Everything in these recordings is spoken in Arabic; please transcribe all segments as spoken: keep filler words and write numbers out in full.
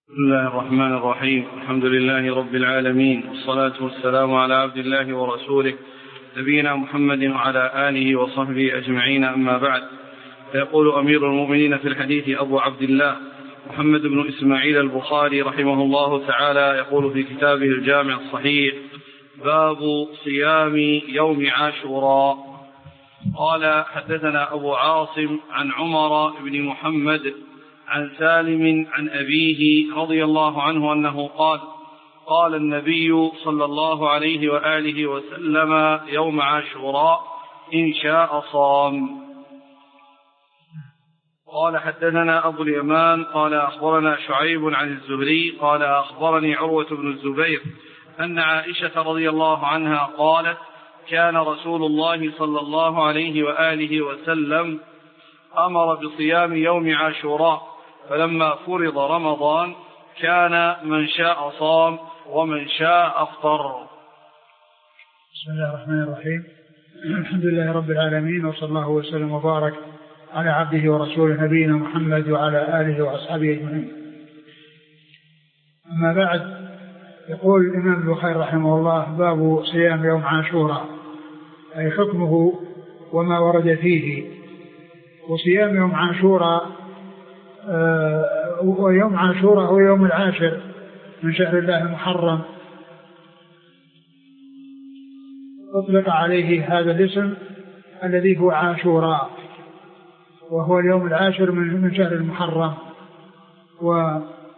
بسم الله الرحمن الرحيم. الحمد لله رب العالمين، والصلاة والسلام على عبد الله ورسوله نبينا محمد وعلى آله وصحبه أجمعين، أما بعد. فيقول أمير المؤمنين في الحديث أبو عبد الله محمد بن إسماعيل البخاري رحمه الله تعالى، يقول في كتابه الجامع الصحيح: باب صيام يوم عاشوراء. قال: حدثنا أبو عاصم عن عمر بن محمد عن سالم عن أبيه رضي الله عنه أنه قال: قال النبي صلى الله عليه وآله وسلم: يوم عاشوراء إن شاء صام. قال: حدثنا أبو اليمان قال: أخبرنا شعيب عن الزهري قال: أخبرني عروة بن الزبير أن عائشة رضي الله عنها قالت: كان رسول الله صلى الله عليه وآله وسلم أمر بصيام يوم عاشوراء، فلما فرض رمضان كان من شاء صام ومن شاء أفطر. بسم الله الرحمن الرحيم. الحمد لله رب العالمين، وصلى الله وسلم وبارك على عبده ورسوله نبينا محمد وعلى آله وأصحابه أجمعين. أما بعد، يقول الإمام البخاري رحمه الله: باب صيام يوم عاشوراء، أي حكمه وما ورد فيه. وصيام يوم عاشوراء آه ويوم عاشوراء هو يوم العاشر من شهر الله المحرم، أطلق عليه هذا الاسم الذي هو عاشوراء، وهو اليوم العاشر من شهر المحرم. و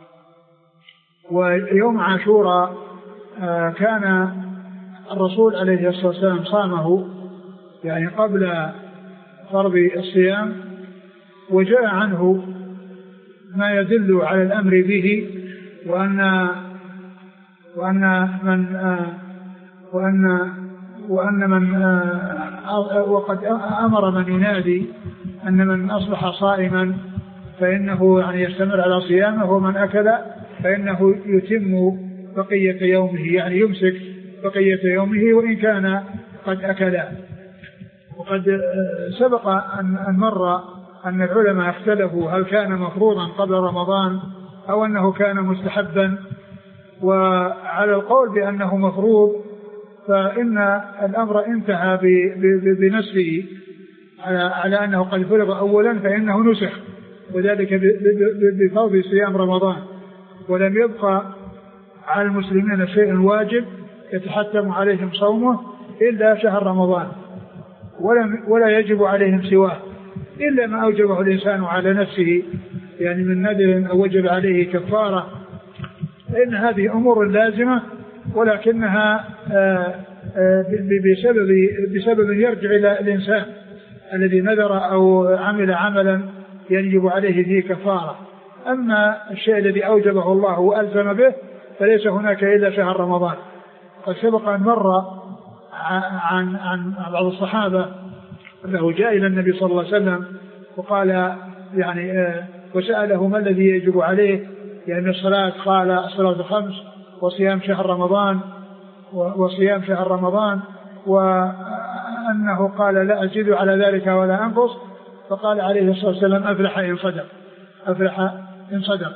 ويوم عاشوراء آه كان الرسول عليه الصلاة والسلام صامه يعني قبل فرض الصيام، وجاء عنه ما يدل على الأمر به، وأن وأن من آه وأن وأن من آه وقد أمر من ينادي أن من أصبح صائما فإنه يعني يستمر على صيامه، ومن أكل فإنه يتم بقية يومه، يعني يمسك بقية يومه وإن كان قد أكل. وقد سبق أن مر أن العلماء اختلفوا هل كان مفروضا قبل رمضان أو أنه كان مستحبا. وعلى القول بأنه مفروض فإن الأمر انتهى بنسخه على أنه قد فرض أولا، فإنه نسخ، وذلك بفرض صيام رمضان، ولم يبقى على المسلمين شيء واجب يتحتم عليهم صومه إلا شهر رمضان، ولا يجب عليهم سواه إلا ما أوجبه الإنسان على نفسه، يعني من نذر أو وجب عليه كفارة، فإن هذه أمور لازمة، ولكنها بسبب بسبب يرجع إلى الإنسان الذي نذر أو عمل عملا يجب عليه فيه كفارة. أما الشيء الذي أوجبه الله وألزم به فليس هناك إلا شهر رمضان. قد سبق أن مر عن عن بعض الصحابة أنه جاء إلى النبي صلى الله عليه وسلم وقال يعني وسأله ما الذي يجب عليه، يعني الصلاة، قال الصلاة الخمس وصيام شهر رمضان وصيام شهر رمضان وأنه قال لا أزيد على ذلك ولا أنقص، فقال عليه الصلاة والسلام: أفلح إن صدق، أفلح إن صدق.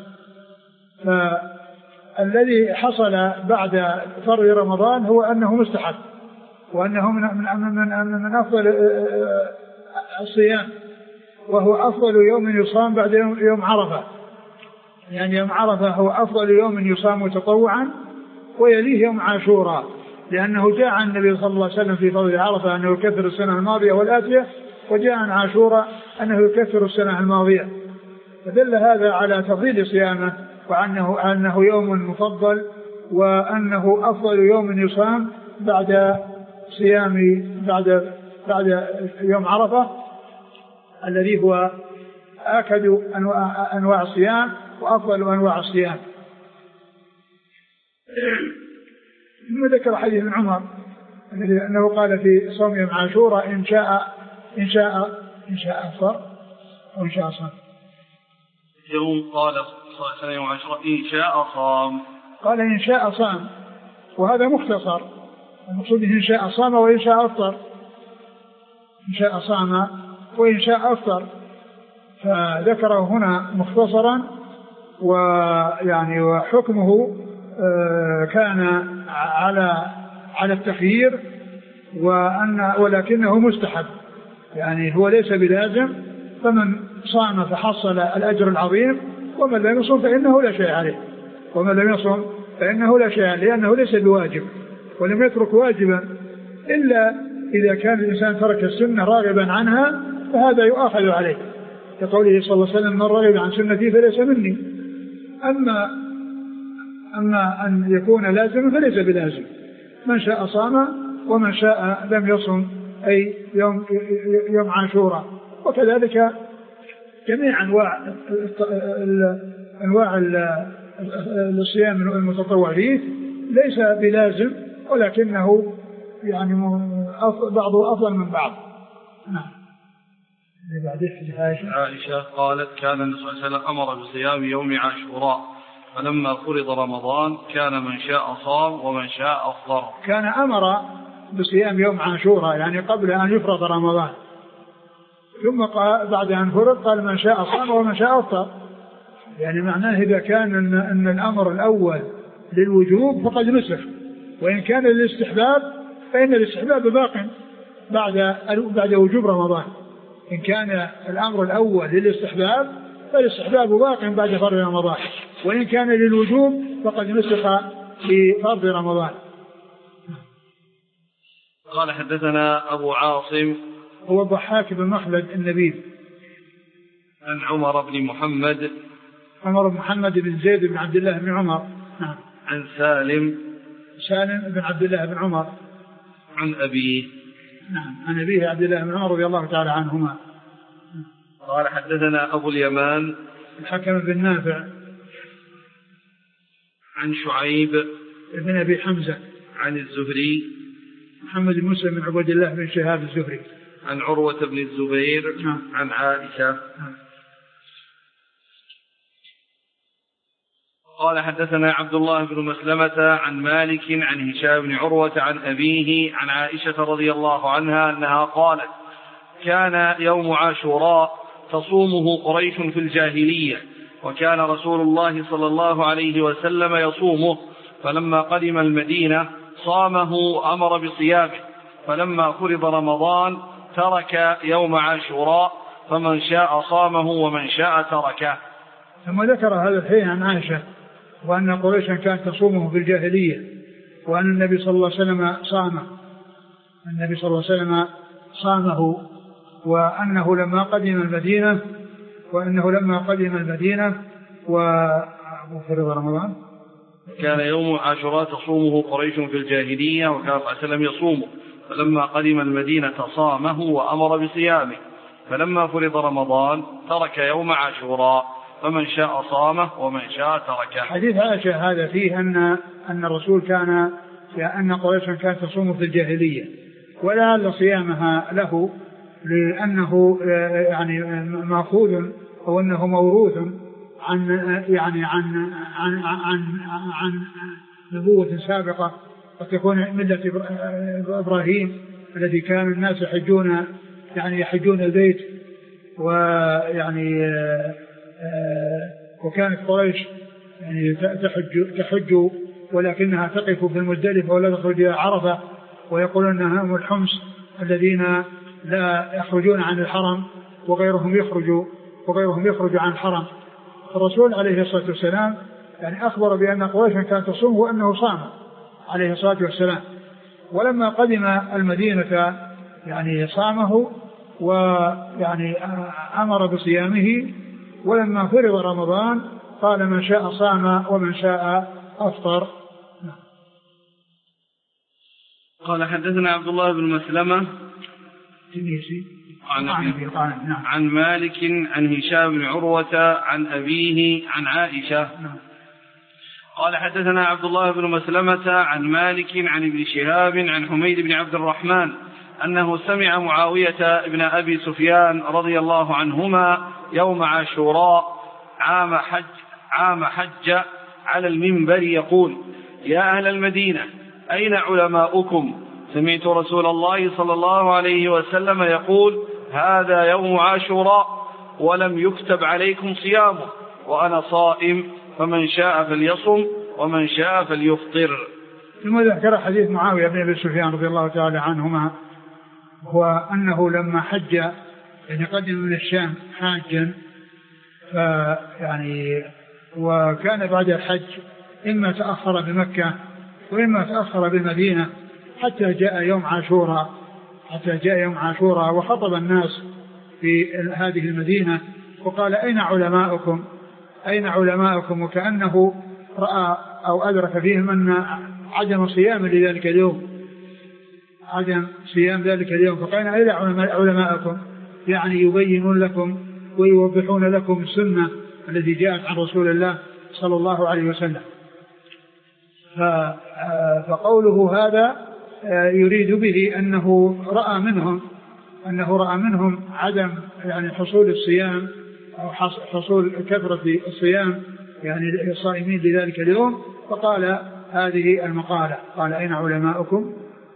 فالذي حصل بعد فرض رمضان هو أنه مستحب، وأنه من من من من أفضل الصيام، وهو أفضل يوم يصام بعد يوم, يوم عرفة، يعني يوم عرفة هو أفضل يوم يصام تطوعا، ويليه يوم عاشوراء، لأنه جاء عن النبي صلى الله عليه وسلم في فضل عرفة أنه يكفر السنة الماضية والآتية، وجاء عن عاشوراء أنه يكفر السنة الماضية، فدل هذا على تفضيل صيامه، وأنه أنه يوم مفضل، وأنه أفضل يوم يصام بعد صيام بعد بعد يوم عرفة الذي هو آكد أنواع, أنواع الصيام وأفضل أنواع الصيام. ثم ذكر حديث ابن عمر أنه قال في صوم يوم عاشوراء: إن شاء إن شاء إن شاء أفطر وإن شاء صام. يوم قال صلى الله عليه وسلم: يوم عاشوراء إن شاء صام. قال إن شاء صام، وهذا مختصر، المقصود إن شاء صام وإن شاء أفطر، إن شاء صام وإن شاء أفطر، فذكره هنا مختصرا ويعني وحكمه كان على على التخيير، وأن ولكنه مستحب، يعني هو ليس بلازم، فمن صام فحصل الأجر العظيم، ومن لم يصم فإنه لا شيء عليه، ومن لم يصم فإنه لا شيء عليه، لأنه ليس بواجب، ولم يترك واجبا إلا إذا كان الإنسان ترك السنة راغبا عنها، فهذا يؤاخذ عليه، كقوله صلى الله عليه وسلم: من رغب عن سنتي فليس مني. أما أما أن يكون لازما فليس بلازم، من شاء صام ومن شاء لم يصم، أي يوم يوم عاشوراء. وكذلك جميع أنواع أنواع الصيام المتطوع فيه ليس بلازم، ولكنه يعني بعضه أفضل من بعض. نعم. عائشة قالت: كان النبي صلى الله عليه وسلم أمر بصيام يوم عاشوراء، فلما فرض رمضان كان من شاء صام ومن شاء أفطر. كان أمر بصيام يوم عاشوراء يعني قبل أن يفرض رمضان، ثم قال بعد أن فرض قال: من شاء صام ومن شاء أفطر. يعني معناه إذا كان أن, أن الأمر الأول للوجوب فقد نسخ، وإن كان للاستحباب فإن الاستحباب باق بعد بعد وجوب رمضان. إن كان الأمر الأول للاستحباب فالاستحباب باق بعد فرض رمضان، وإن كان للوجوب فقد نسخ في فرض رمضان. قال: حدثنا أبو عاصم هو الضحاك بن مخلد النبيل، عن عمر بن محمد عمر بن محمد بن زيد بن عبد الله بن عمر. نعم. عن سالم سالم بن عبد الله بن عمر عن أبيه. نعم. عن أبيه عبد الله بن عمر رضي الله تعالى عنهما. قال: حدثنا أبو اليمان الحكم بن نافع عن شعيب بن أبي حمزة عن الزهري محمد بن مسلم بن عبد الله بن شهاب الزهري عن عروة بن الزبير. نعم. عن عائشة. نعم. قال: حدثنا عبد الله بن مسلمة عن مالك عن هشام بن عروة عن أبيه عن عائشة رضي الله عنها أنها قالت: كان يوم عاشوراء تصومه قريش في الجاهلية، وكان رسول الله صلى الله عليه وسلم يصومه، فلما قدم المدينة صامه وأمر بصيامه، فلما فرض رمضان ترك يوم عاشوراء، فمن شاء صامه ومن شاء تركه. ثم ذكر هذا الحين عن عائشة، وأن قريشا كانت تصومه في الجاهلية، وأن النبي صلى الله عليه وسلم صامه النبي صلى الله عليه وسلم صامه وأنه لما قدم المدينة وأنه لما قدم المدينة وفرض رمضان كان يوم عاشوراء تصومه قريش في الجاهلية، وكان صلى الله عليه وسلم يصومه، فلما قدم المدينة صامه وأمر بصيامه، فلما فرض رمضان ترك يوم عاشوراء، فمن شاء صامه ومن شاء تركه. حديث عائشة هذا فيه أن أن الرسول كان أن قريشا كانت تصوم في الجاهلية، ولعل صيامها له لأنه يعني مأخوذ أو أنه موروث عن يعني عن عن عن, عن نبوة سابقة، وتكون ملة إبراهيم الذي كان الناس يحجون يعني يحجون البيت، ويعني وكانت قريش يعني تحج تحج ولكنها تقف في المزدلفة ولا تخرج إلى عرفة، ويقولون أنها هم الحمص الذين لا يخرجون عن الحرم وغيرهم يخرج وغيرهم يخرج عن الحرم. الرسول عليه الصلاة والسلام يعني أخبر بأن قريشا كانت تصوم وأنه صام عليه الصلاة والسلام، ولما قدم المدينة يعني صامه ويعني أمر بصيامه، ولما فرض رمضان قال: من شاء صام ومن شاء أفطر. قال: حدثنا عبد الله بن مسلمة عن, عن مالك عن هشام بن عروة عن أبيه عن عائشة. قال: حدثنا عبد الله بن مسلمة عن مالك عن ابن شهاب عن حميد بن عبد الرحمن أنه سمع معاوية بن أبي سفيان رضي الله عنهما يوم عاشوراء عام حج, عام حج على المنبر يقول: يا أهل المدينة أين علماؤكم؟ سمعت رسول الله صلى الله عليه وسلم يقول: هذا يوم عاشوراء ولم يكتب عليكم صيامه، وأنا صائم فمن شاء فليصم ومن شاء فليفطر. ثم ذكر حديث معاوية بن أبي سفيان رضي الله تعالى عنهما، هو أنه لما حج يعني قدم من الشام حاجا، فيعني وكان بعد الحج إما تأخر بمكة وإما تأخر بالمدينة حتى جاء يوم عاشوراء حتى جاء يوم عاشوراء وخطب الناس في هذه المدينة وقال أين علماؤكم أين علماؤكم وكأنه رأى أو أدرك فيهم أن عدم صيام لذلك اليوم عدم صيام ذلك اليوم فقال أين علماؤكم، يعني يبينون لكم ويوضحون لكم السنة التي جاءت عن رسول الله صلى الله عليه وسلم. فقوله هذا يريد به أنه رأى منهم أنه رأى منهم عدم يعني حصول الصيام أو حصول كثرة الصيام يعني الصائمين لذلك اليوم، فقال هذه المقالة، قال أين علماؤكم.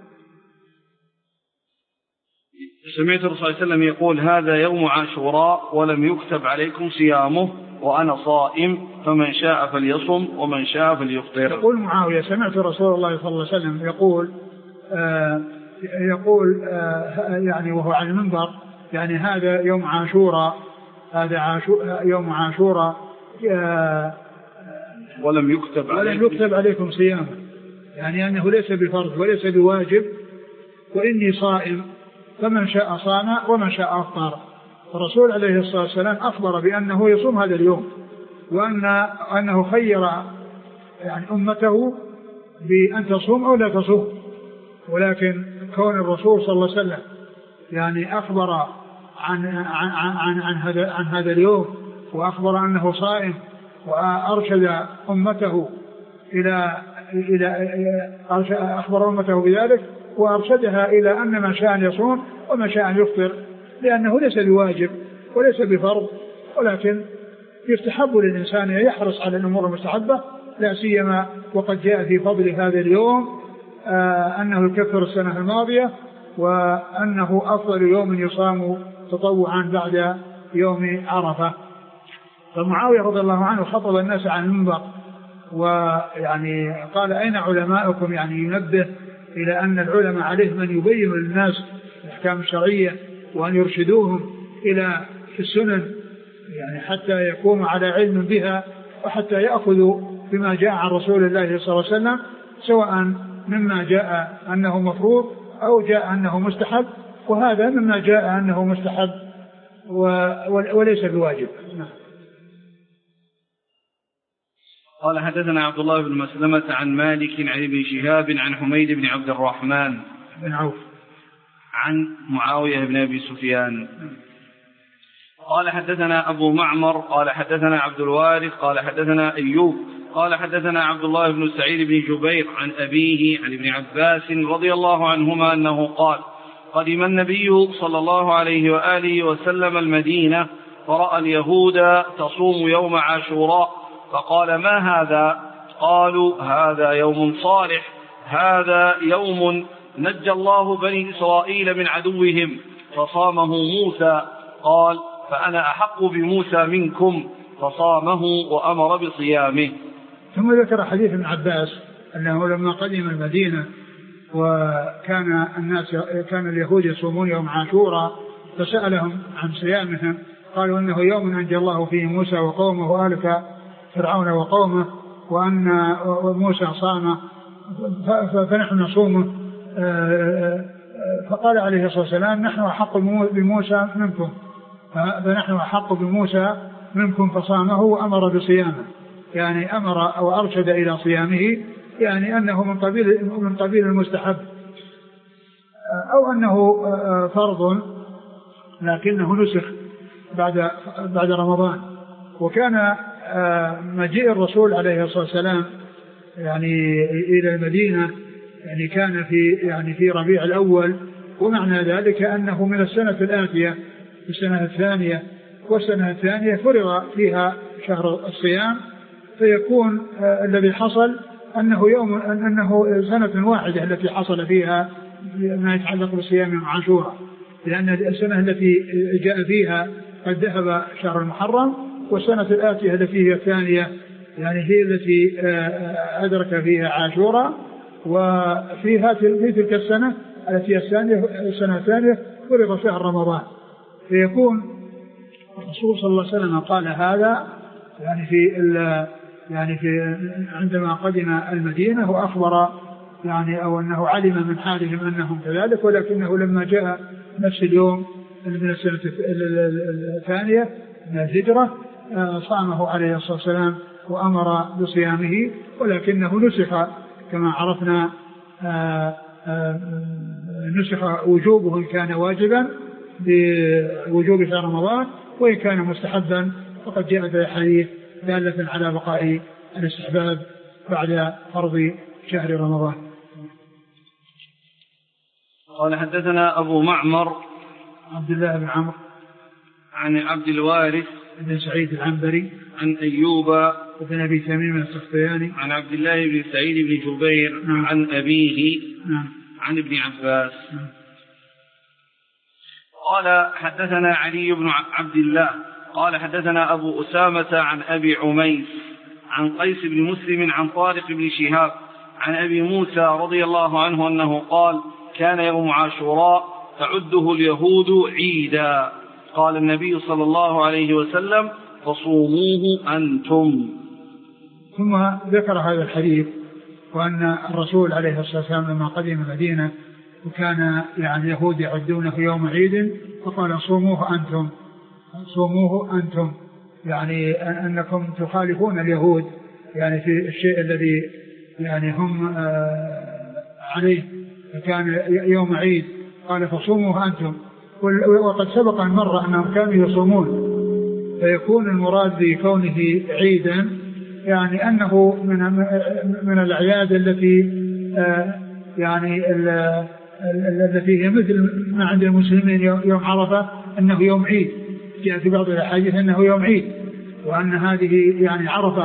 سمعت الرسول صلى الله عليه وسلم يقول هذا يوم عاشوراء ولم يكتب عليكم صيامه وأنا صائم فمن شاء فليصم ومن شاء فليفطر. يقول معاوية سمعت رسول الله صلى الله عليه وسلم يقول آه يقول آه يعني وهو على المنبر يعني هذا يوم عاشوراء هذا عاشو يوم عاشوراء آه ولم يكتب ولم يكتب عليكم صيامه، يعني أنه ليس بفرض وليس بواجب، وإني صائم فمن شاء صام ومن شاء أفطر. الرسول عليه الصلاة والسلام أخبر بأنه يصوم هذا اليوم، وأن أنه خير يعني أمته بأن تصوم أو لا تصوم، ولكن كون الرسول صلى الله عليه وسلم يعني أخبر عن عن عن عن هذا عن هذا اليوم وأخبر أنه صائم وأرشد أمته إلى إلى أخبر أمته بذلك وأرشدها إلى أن ما شاء أن يصوم وما شاء أن يفطر، لأنه ليس بواجب وليس بفرض، ولكن يستحب للإنسان أن يحرص على الأمور المستحبة، لا سيما وقد جاء في فضل هذا اليوم آه أنه يكفر السنة الماضية وأنه أفضل يوم يصام تطوعا بعد يوم عرفة. فمعاوية رضي الله عنه خطب الناس عن المنبر ويعني قال أين علماؤكم، يعني ينبه إلى أن العلماء عليهم أن يبينوا للناس الأحكام الشرعية وأن يرشدوهم إلى السنن يعني حتى يكونوا على علم بها وحتى يأخذوا بما جاء عن رسول الله صلى الله عليه وسلم، سواء مما جاء أنه مفروض أو جاء أنه مستحب، وهذا مما جاء أنه مستحب وليس بواجب. قال حدثنا عبد الله بن مسلمة عن مالك عن ابن شهاب عن حميد بن عبد الرحمن بن عوف عن معاوية بن أبي سفيان قال حدثنا أبو معمر قال حدثنا عبد الوارث قال حدثنا أيوب قال حدثنا عبد الله بن سعيد بن جبير عن أبيه عن ابن عباس رضي الله عنهما أنه قال قدم النبي صلى الله عليه وآله وسلم المدينة فرأى اليهود تصوم يوم عاشوراء فقال ما هذا؟ قالوا هذا يوم صالح، هذا يوم نجى الله بني إسرائيل من عدوهم فصامه موسى. قال فأنا أحق بموسى منكم فصامه وأمر بصيامه. ثم ذكر حديث ابن عباس أنه لما قدم المدينة وكان الناس كان اليهود يصومون يوم عاشوراء فسألهم عن صيامهم قالوا إنه يوم أنجى الله فيه موسى وقومه وأهلك فرعون وقومه وأن موسى صام فنحن نصومه. فقال عليه الصلاة والسلام نحن أحق بموسى منكم فنحن أحق بموسى منكم فصامه وأمر بصيامه، يعني أمر أو أرشد إلى صيامه، يعني أنه من قبيل من قبيل المستحب أو أنه فرض لكنه نسخ بعد بعد رمضان. وكان مجيء الرسول عليه الصلاة والسلام يعني إلى المدينة يعني كان في يعني في ربيع الأول، ومعنى ذلك أنه من السنة الآتية في السنة الثانية، والسنة الثانية فرض فيها شهر الصيام، فيكون الذي حصل أنه يوم أنه سنة واحدة التي حصل فيها ما يتعلق بصيام يوم عاشوراء، لأن السنة التي جاء فيها قد ذهب شهر المحرم والسنة الآتية التي هي الثانية يعني هي التي أدرك فيها عاشوراء، وفي هذه تلك السنة التي هي الثانية السنة الثانية فرض شهر رمضان. فيكون الرسول صلى الله عليه وسلم قال هذا يعني في يعني في عندما قدم المدينة وأخبر يعني أو أنه علم من حالهم أنهم كذلك، ولكنه لما جاء نفس اليوم من السنة الثانية من الهجرة صامه عليه الصلاة والسلام وأمر بصيامه، ولكنه نسخ كما عرفنا نسخ وجوبه إن كان واجبا بوجوب شهر رمضان، وإن كان مستحبا فقد جاءت الحديث دالة على بقاء الاستحباب بعد فرض شهر رمضان. قال حدثنا أبو معمر عبد الله بن عمرو عن عبد الوارث بن سعيد العنبري عن أيوب بن أبي تميم السختياني عن عبد الله بن سعيد بن جبير نعم. عن أبيه نعم. عن ابن عباس نعم. قال حدثنا علي بن عبد الله قال حدثنا أبو أسامة عن أبي عميس عن قيس بن مسلم عن طارق بن شهاب عن أبي موسى رضي الله عنه أنه قال كان يوم عاشوراء تعده اليهود عيدا، قال النبي صلى الله عليه وسلم فصوموه أنتم. ثم ذكر هذا الحديث وأن الرسول عليه الصلاة والسلام لما قدم المدينة وكان يعني اليهود يعدونه يوم عيد فقال صوموه أنتم صوموه أنتم، يعني أنكم تخالفون اليهود يعني في الشيء الذي يعني هم عليه، فكان يوم عيد قال فصوموه أنتم. وقد سبق أن مر أنهم كانوا يصومون، فيكون المراد بكونه عيدا يعني أنه من من الأعياد التي يعني التي هي مثل ما عند المسلمين يوم عرفة أنه يوم عيد، جاء في بعض الأحاديث أنه يوم عيد، وأن هذه يعني عرفة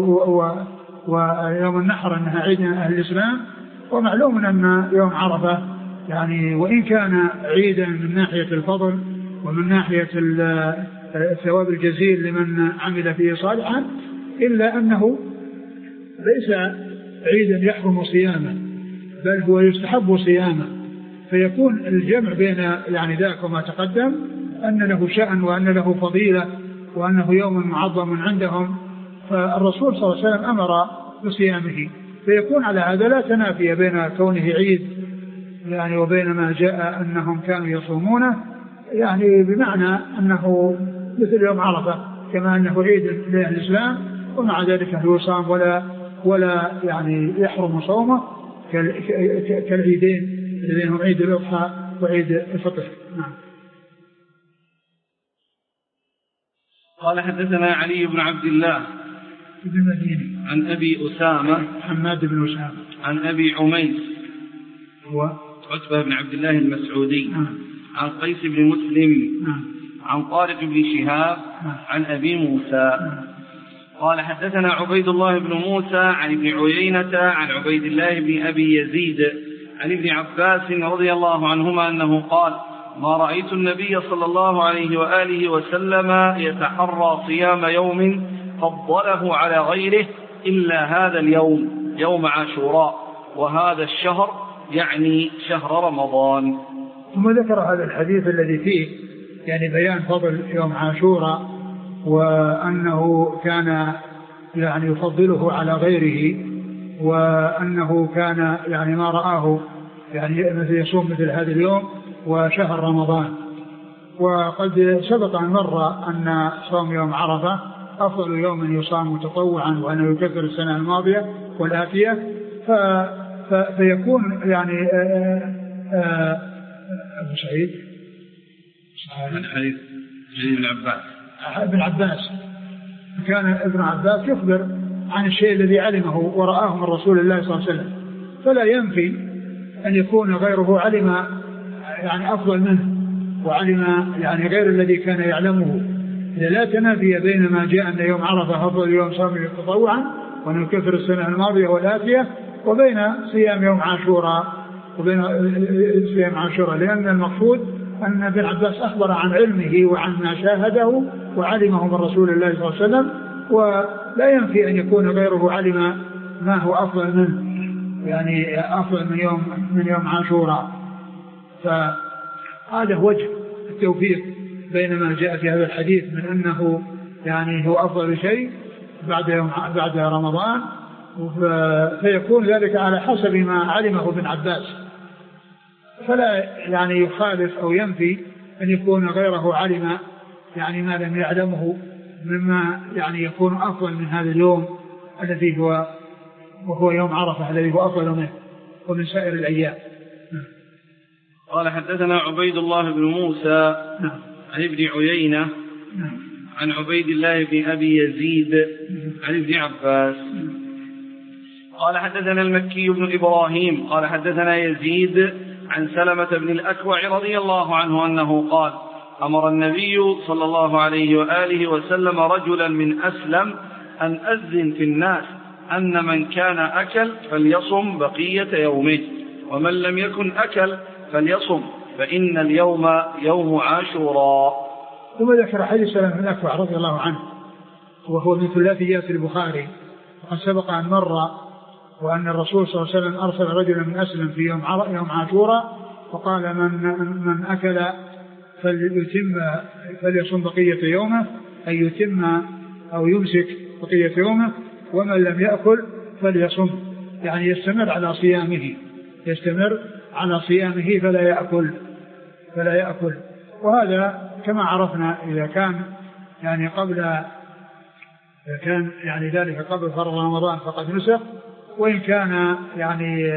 ويوم النحر أنها عيد أهل الإسلام. ومعلوم أن يوم عرفة يعني وإن كان عيدا من ناحية الفضل ومن ناحية الثواب الجزيل لمن عمل فيه صالحا، إلا أنه ليس عيدا يحرم صيامه، بل هو يستحب صيامه. فيكون الجمع بين يعني ذاك وما تقدم أن له شأن وأن له فضيلة وأنه يوم معظم عندهم، فالرسول صلى الله عليه وسلم أمر بصيامه، فيكون على هذا لا تنافي بين كونه عيد يعني وبين ما جاء أنهم كانوا يصومونه، يعني بمعنى أنه مثل يوم عرفة كما أنه عيد لأهل الإسلام، ومع ذلك هو يصام ولا ولا يعني يحرم صومه كالعيدين الذين هم عيد الأضحى وعيد الفطر. نعم. قال حدثنا علي بن عبد الله بن المديني عن أبي أسامة حماد بن أسامة عن أبي عميس هو عتبة بن عبد الله المسعودي نعم. عن قيس بن مسلم نعم. عن طارق بن شهاب نعم. عن أبي موسى نعم. قال حدثنا عبيد الله بن موسى عن ابن عيينة عن عبيد الله بن أبي يزيد عن ابن عباس رضي الله عنهما أنه قال ما رأيت النبي صلى الله عليه وآله وسلم يتحرى صيام يوم فضله على غيره إلا هذا اليوم يوم عاشوراء وهذا الشهر يعني شهر رمضان. ثم ذكر هذا الحديث الذي فيه يعني بيان فضل يوم عاشوراء وأنه كان يعني يفضله على غيره، وأنه كان يعني ما رآه يعني مثل يصوم مثل هذا اليوم وشهر رمضان. وقد سبق أن مر أن صوم يوم عرفة أفضل يوم يصام تطوعا وأنه يكفر السنة الماضية والآتية، ف... ف... فيكون يعني آآ آآ أبو سعيد عن حديث ابن عباس ابن عباس كان ابن عباس يخبر عن الشيء الذي علمه ورآه من رسول الله صلى الله عليه وسلم، فلا ينفي أن يكون غيره علم يعني أفضل منه وعلم يعني غير الذي كان يعلمه. إذا لا تنافي بين ما جاء أن يوم عرفة أفضل يوم صام تطوعا وأن يكفر السنة الماضية والآتية، وبين صيام يوم عاشوراء وبين صيام عاشوراء، لأن المقصود أن ابن عباس أخبر عن علمه وعن ما شاهده وعلمه من رسول الله صلى الله عليه وسلم، ولا ينفي أن يكون غيره علم ما هو أفضل منه، يعني أفضل من يوم من يوم عاشوراء. فهذا وجه التوفيق بين ما جاء في هذا الحديث من أنه يعني هو أفضل شيء بعد يوم بعد رمضان، فيكون ذلك على حسب ما علمه ابن عباس، فلا يعني يخالف أو ينفي أن يكون غيره علم يعني ما لم يعلمه مما يعني يكون أفضل من هذا اليوم الذي هو وهو يوم عرفة الذي هو أفضل منه ومن سائر الأيام. قال حدثنا عبيد الله بن موسى عن ابن عيينة عن عبيد الله بن أبي يزيد عن ابن عباس قال حدثنا المكي بن إبراهيم قال حدثنا يزيد عن سلمة بن الأكوع رضي الله عنه أنه قال أمر النبي صلى الله عليه وآله وسلم رجلا من أسلم أن أذن في الناس أن من كان أكل فليصم بقية يومه ومن لم يكن أكل فليصم فإن اليوم يوم عاشوراء. ثم ذكر حديث سلمة بن الأكوع رضي الله عنه وهو من ثلاثيات البخاري، وقد سبق أن مر وأن الرسول صلى الله عليه وسلم أرسل رجلا من أسلم في يوم يوم عاشوراء وقال من من أكل فليتم فليصم بقية يومه، أي يتم أو يمسك بقية يومه، ومن لم يأكل فليصم، يعني يستمر على صيامه يستمر على صيامه فلا يأكل فلا يأكل. وهذا كما عرفنا إذا كان يعني قبل إذا كان يعني ذلك قبل فرض رمضان فقد نسخ، وإن كان يعني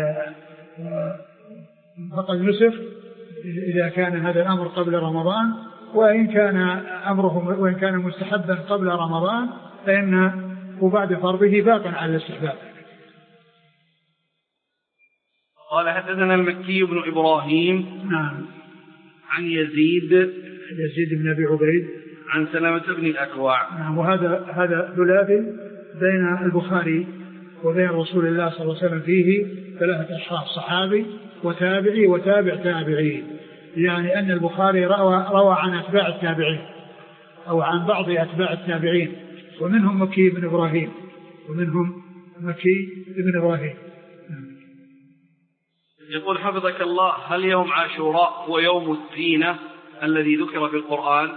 فقد نسخ إذا كان هذا الأمر قبل رمضان، وإن كان أمره وإن كان مستحبا قبل رمضان فإنه بعد فرضه باق على الاستحباب. قال حدثنا المكي بن إبراهيم نعم عن يزيد يزيد بن أبي عبيد عن سلمة بن الأكوع. نعم. وهذا هذا ثلاثي بين البخاري وبين رسول الله صلى الله عليه وسلم فيه ثلاثة أشخاص، صحابي وتابعي وتابع تابعي، يعني أن البخاري روى, روى عن أتباع التابعين أو عن بعض أتباع التابعين، ومنهم مكي بن إبراهيم ومنهم مكي بن إبراهيم. يقول حفظك الله: هل يوم عاشوراء هو يوم الزينة الذي ذكر في القرآن؟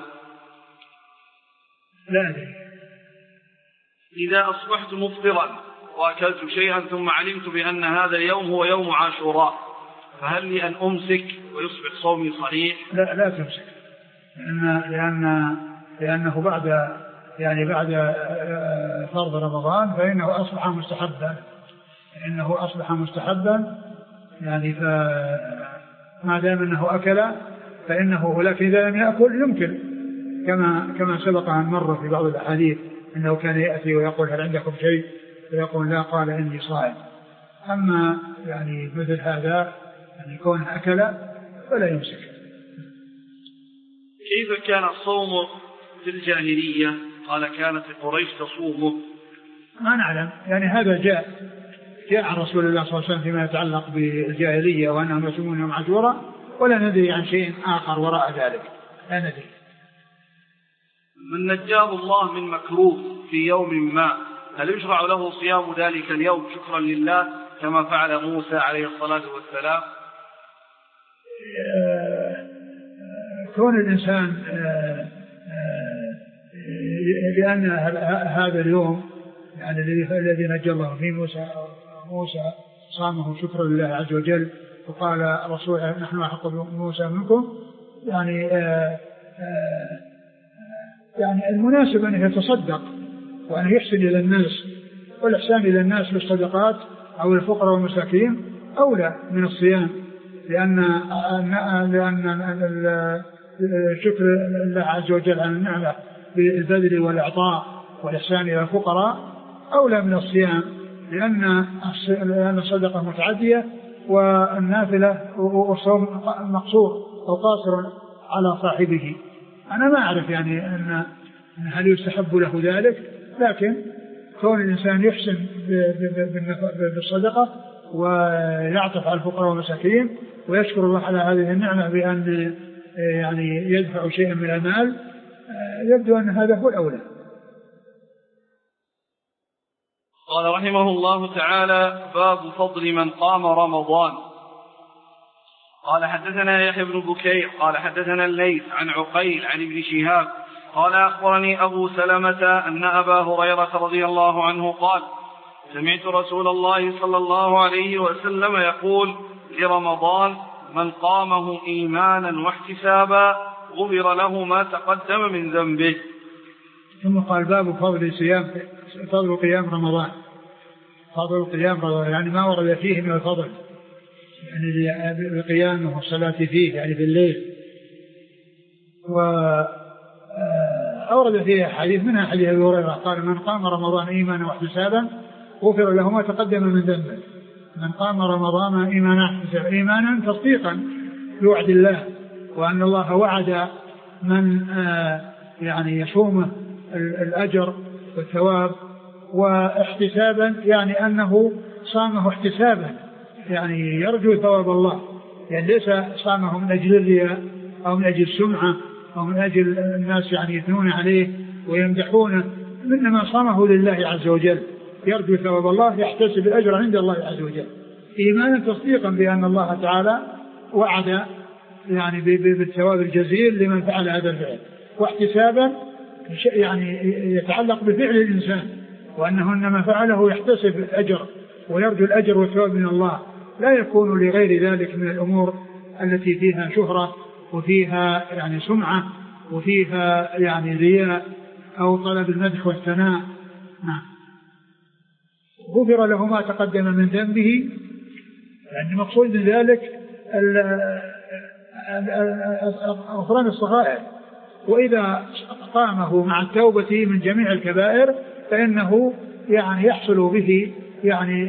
لا أدري. إذا أصبحت مفطرا وأكلت شيئا ثم علمت بأن هذا اليوم هو يوم عاشوراء فهل لي أن أمسك ويصبح صومي صحيح؟ لا لا تمسك، لأن لأن لأنه بعد يعني بعد فرض رمضان فإنه أصبح مستحبا إنه أصبح مستحبا يعني فما دام أنه أكل فإنه، ولكن إذا لم يأكل يمكن كما كما سبق أن مر في بعض الأحاديث أنه كان يأتي ويقول: هل عندكم شيء؟ فيقول: لا، قال إني صائم. أما يعني مثل هذا أن يكون أكل فلا يمسك. كيف كان الصوم في الجاهلية؟ قال: كانت قريش تصومه. ما نعلم، يعني هذا جاء جاء عن رسول الله صلى الله عليه وسلم فيما يتعلق بالجاهلية وأنهم يصومون يوم عاشوراء، ولا ندري عن شيء آخر وراء ذلك، لا ندري. من نجاه الله من مكروه في يوم ما، هل يشرع له صيام ذلك اليوم شكرا لله كما فعل موسى عليه الصلاة والسلام؟ كون الإنسان لأن هذا اليوم يعني الذي نجى الله فيه موسى موسى صامه شكرا لله عز وجل، وقال الرسول: نحن أحق بموسى منكم، يعني آآ آآ يعني المناسب أن يتصدق وأن يحسن إلى الناس، والإحسان إلى الناس بالصدقات أو الفقراء والمساكين أولى من الصيام، لأن لأن شكر الله عز وجل على النعمة بالبذل والإعطاء والإحسان إلى الفقراء أولى من الصيام، لأن لأن الصدقة متعدية والنافلة والصوم مقصور أو قاصر على صاحبه. أنا ما أعرف يعني أن هل يستحب له ذلك، لكن كون الإنسان يحسن بالصدقة ويعطف على الفقراء والمساكين ويشكر الله على هذه النعمة بأن يعني يدفع شيئا من المال، يبدو أن هذا هو الأولى. قال رحمه الله تعالى: باب فضل من قام رمضان. قال حدثنا يحيى بن بكير قال حدثنا الليث عن عقيل عن ابن شهاب قال أخبرني أبو سلمة أن أبا هريرة رضي الله عنه قال: سمعت رسول الله صلى الله عليه وسلم يقول: لرمضان من قامه إيمانا واحتسابا غفر له ما تقدم من ذنبه. ثم قال: باب فضل صيام فضل قيام رمضان. فضل قيام رمضان يعني ما ورد فيه من الفضل، يعني القيام والصلاة فيه يعني في الليل. وأورد فيه حديث منها حديث أبي هريرة قال: من قام رمضان إيمانا واحتسابا غفر له ما تقدم من ذنبه. من قام رمضان إيمانا إيمانا تصديقا بوعد الله، وأن الله وعد من يعني يصومه الأجر والثواب، واحتسابا يعني أنه صامه احتسابا يعني يرجو ثواب الله، يعني ليس صامه من أجل الرياء أو من أجل السمعة أو من أجل الناس يعني يثنون عليه ويمدحونه، إنما صامه لله عز وجل يرجو ثواب الله يحتسب الأجر عند الله عز وجل، إيمانا تصديقا بأن الله تعالى وعد يعني بالثواب الجزيل لمن فعل هذا الفعل، واحتسابا يعني يتعلق بفعل الإنسان، وأنه إنما فعله يحتسب الأجر ويرجو الأجر والثواب من الله، لا يكون لغير ذلك من الأمور التي فيها شهرة وفيها يعني سمعة وفيها يعني رياء أو طلب المدح والثناء. نعم. غفر له ما تقدم من ذنبه، يعني المقصود من ذلك غفران الصغائر، وإذا قامه مع التوبة من جميع الكبائر فإنه يعني يحصل به يعني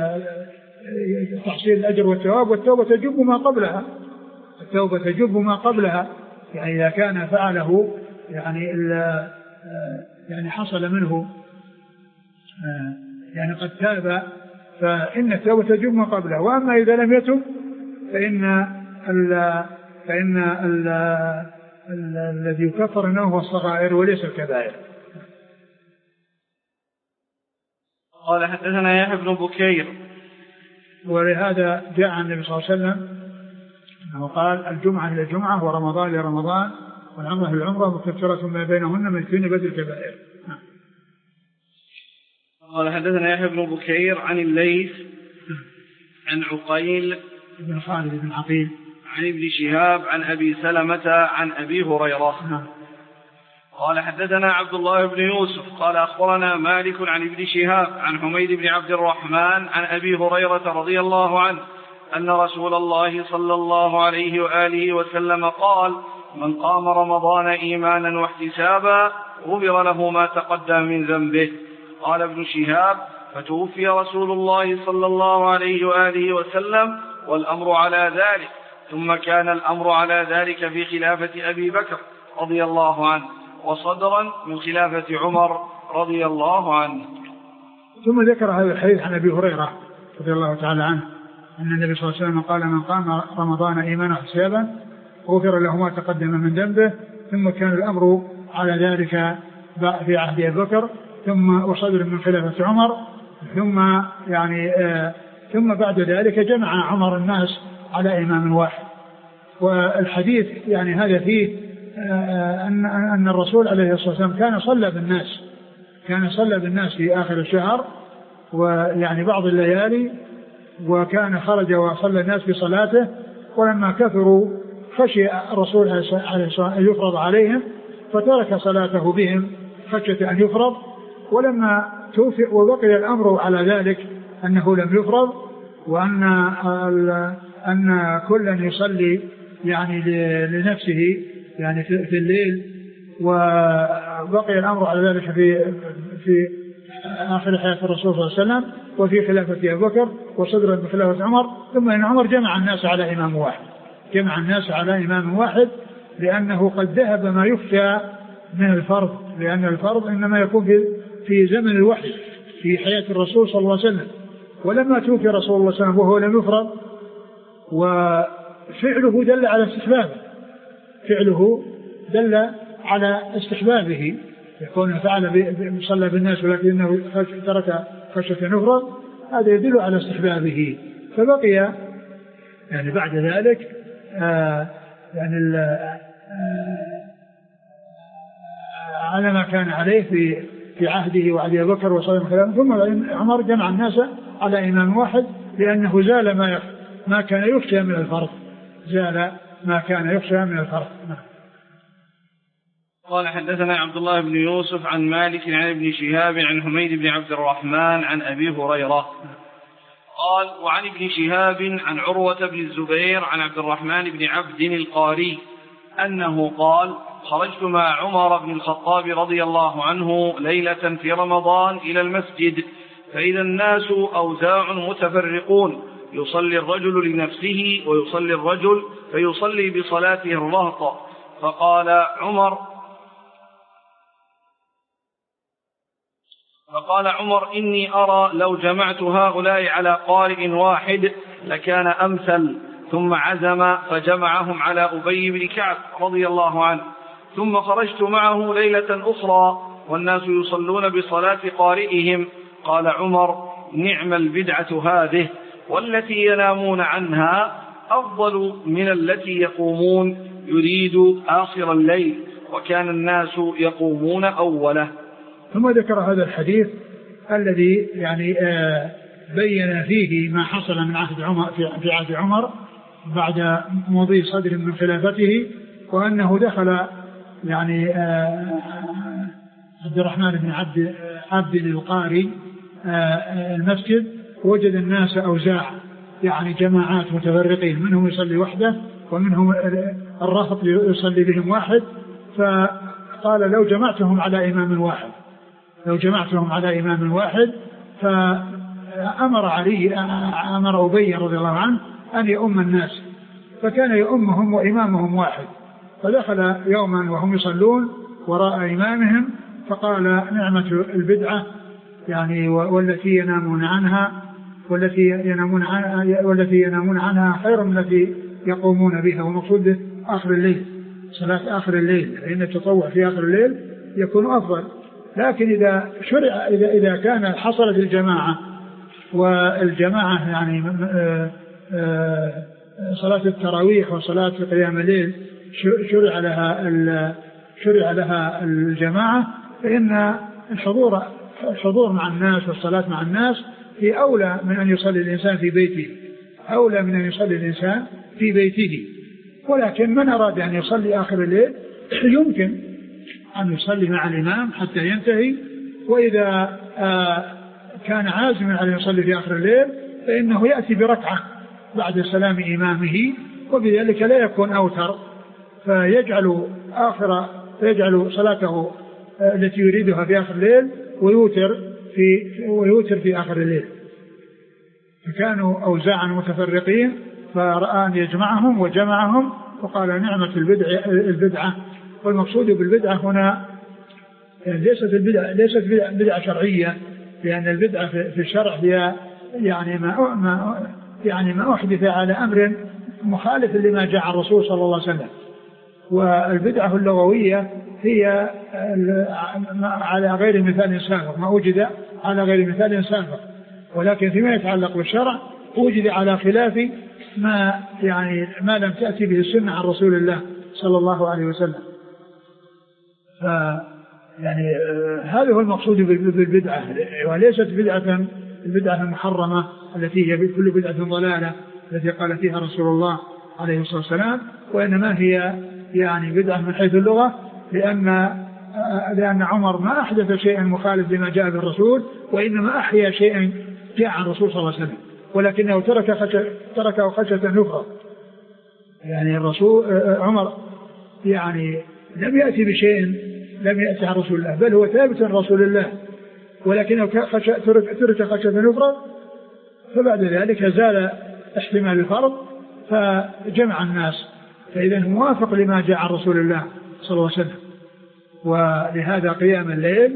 تحصيل الأجر والثواب، والتوبة تجب ما قبلها، التوبة تجب ما قبلها، يعني إذا كان فعله يعني يعني حصل منه يعني قد تاب فإن التوبة تجب ما قبله، وأما إذا لم يتب فإن ال فإن ال الذي يكفر منه هو الصغائر وليس الكبائر. قال حدثنا يحيى بن بكير. ولهذا جاء عن النبي صلى الله عليه وسلم أنه قال: الجمعة إلى الجمعة ورمضان إلى رمضان والعمرة إلى العمرة مكفرة ما بينهن من اجتناب الكبائر. قال حدثنا يحيى بن بكير عن الليث عن عقيل بن خالد بن عقيل عن ابن شهاب عن أبي سلمة عن أبي هريرة. نعم. قال حدثنا عبد الله بن يوسف قال أخبرنا مالك عن ابن شهاب عن حميد بن عبد الرحمن عن أبي هريرة رضي الله عنه أن رسول الله صلى الله عليه وآله وسلم قال: من قام رمضان إيمانا واحتسابا غفر له ما تقدم من ذنبه. قال ابن شهاب: فتوفي رسول الله صلى الله عليه وآله وسلم والأمر على ذلك، ثم كان الأمر على ذلك في خلافة أبي بكر رضي الله عنه، وصدرا من خلافة عمر رضي الله عنه. ثم ذكر هذا الحديث عن أبي هريرة رضي الله تعالى عنه أن النبي صلى الله عليه وسلم قال: من قام رمضان إيمانا واحتسابا غفر له ما تقدم من ذنبه، ثم كان الأمر على ذلك في عهد أبي بكر، ثم وصدر من خلافة عمر، ثم يعني آه ثم بعد ذلك جمع عمر الناس على إمام واحد. والحديث يعني هذا فيه آه أن أن الرسول عليه الصلاة والسلام كان صلى بالناس كان صلى بالناس في آخر الشهر ويعني بعض الليالي، وكان خرج وصلى الناس بصلاته، ولما كثروا خشي الرسول عليه الصلاة والسلام أن يفرض عليهم فترك صلاته بهم خشية أن يفرض، ولما توفي وبقي الأمر على ذلك أنه لم يفرض، وأن أن كلا يصلي يعني لنفسه يعني في الليل، وبقي الأمر على ذلك في في آخر حياة الرسول صلى الله عليه وسلم وفي خلافة أبي بكر وصدرا من خلافة عمر، ثم إن عمر جمع الناس على إمام واحد جمع الناس على إمام واحد لأنه قد ذهب ما يخشى من الفرض، لأن الفرض إنما يكون في في زمن الوحي في حياة الرسول صلى الله عليه وسلم، ولما توفي رسول الله صلى الله عليه وسلم وهو لم يفرض، وفعله دل على استحبابه فعله دل على استحبابه، يكون فعل صلى بالناس ولكنه ترك خشية أن يفرض، هذا يدل على استحبابه. فبقي يعني بعد ذلك آه يعني آه على ما كان عليه في في عهده وعهد أبي بكر وصلى خلافه. ثم عمر جمع الناس على إمام واحد لأنه زال ما ما كان يخشى من الفرض، زال ما كان يخشى من الفرض. قال حدثنا عبد الله بن يوسف عن مالك عن ابن شهاب عن حميد بن عبد الرحمن عن أبي هريرة قال وعن ابن شهاب عن عروة بن الزبير عن عبد الرحمن بن عبد القاري أنه قال خرجت مع عمر بن الخطاب رضي الله عنه ليلة في رمضان إلى المسجد فإذا الناس أوزاع متفرقون، يصلي الرجل لنفسه ويصلي الرجل فيصلي بصلاته الرهط. فقال عمر فقال عمر إني أرى لو جمعت هؤلاء على قارئ واحد لكان أمثل. ثم عزم فجمعهم على أبي بن كعب رضي الله عنه. ثم خرجت معه ليلة أخرى والناس يصلون بصلاة قارئهم. قال عمر نعم البدعة هذه، والتي ينامون عنها أفضل من التي يقومون، يريد آخر الليل، وكان الناس يقومون أوله. ثم ذكر هذا الحديث الذي يعني بين فيه ما حصل من عهد عمر في عهد عمر بعد مضي صدر من خلافته، وأنه دخل يعني عبد الرحمن بن عبد عبد القاري المسجد، وجد الناس أوزاع يعني جماعات متفرقين، منهم يصلي وحده ومنهم الرافض يصلي بهم واحد. فقال لو جمعتهم على إمام واحد لو جمعتهم على إمام واحد فأمر علي أمر أبي رضي الله عنه أن يؤم الناس، فكان يؤمهم وإمامهم واحد. فدخل يوما وهم يصلون وراء إمامهم فقال نعمة البدعة يعني والتي ينامون عنها والتي ينامون عنها والتي ينامون عنها خير من التي يقومون بها. ومقصود آخر الليل، صلاة آخر الليل، لأن التطوع في آخر الليل يكون أفضل. لكن إذا شرع إذا إذا كان حصلت الجماعة والجماعة يعني صلاة التراويح وصلاة قيام الليل شرع لها شرع لها الجماعة، فإن الحضور الحضور مع الناس والصلاة مع الناس هي أولى من أن يصلي الإنسان في بيته، أولى من أن يصلي الإنسان في بيته. ولكن من أراد أن يصلي آخر الليل يمكن أن يصلي مع الإمام حتى ينتهي، وإذا كان عازما على أن يصلي في آخر الليل فإنه يأتي بركعة بعد سلام إمامه، وبذلك لا يكون أوتر، فيجعل آخر فيجعل صلاته التي يريدها في آخر الليل ويوتر في ويوتر في آخر الليل. فكانوا أوزاعا متفرقين فرأى أن يجمعهم وجمعهم، وقال نعمة البدعة البدعة. والمقصود بالبدعة هنا يعني ليست البدعة ليست بدعة شرعية، لأن البدعة في الشرع هي يعني ما ما يعني ما أحدث على أمر مخالف لما جاء عن الرسول صلى الله عليه وسلم. والبدعة اللغوية هي على غير مثال سابق، ما وجد على غير مثال سابق، ولكن فيما يتعلق بالشرع وجد على خلاف ما يعني ما لم تأتي به السنة عن رسول الله صلى الله عليه وسلم. ف يعني هذا هو المقصود بالبدعة، وليست بدعة البدعة المحرمة التي هي كل بدعة ضلالة التي قال فيها رسول الله عليه الصلاة والسلام، وإنما هي يعني بدعة من حيث اللغة، لأن لأن عمر ما أحدث شيئا مخالف لما جاء بالرسول، وإنما أحيا شيئا جاء عن الرسول صلى الله عليه وسلم، ولكنه ترك خشية تركه خشية نفرة. يعني الرسول عمر يعني لم يأتي بشيء لم يأتي عن رسول الله، بل هو ثابت عن رسول الله، ولكنه ترك خشية نفرة. فبعد ذلك زال احتمال الفرض فجمع الناس، فإذا موافق لما جاء عن رسول الله صلى الله عليه وسلم. ولهذا قيام الليل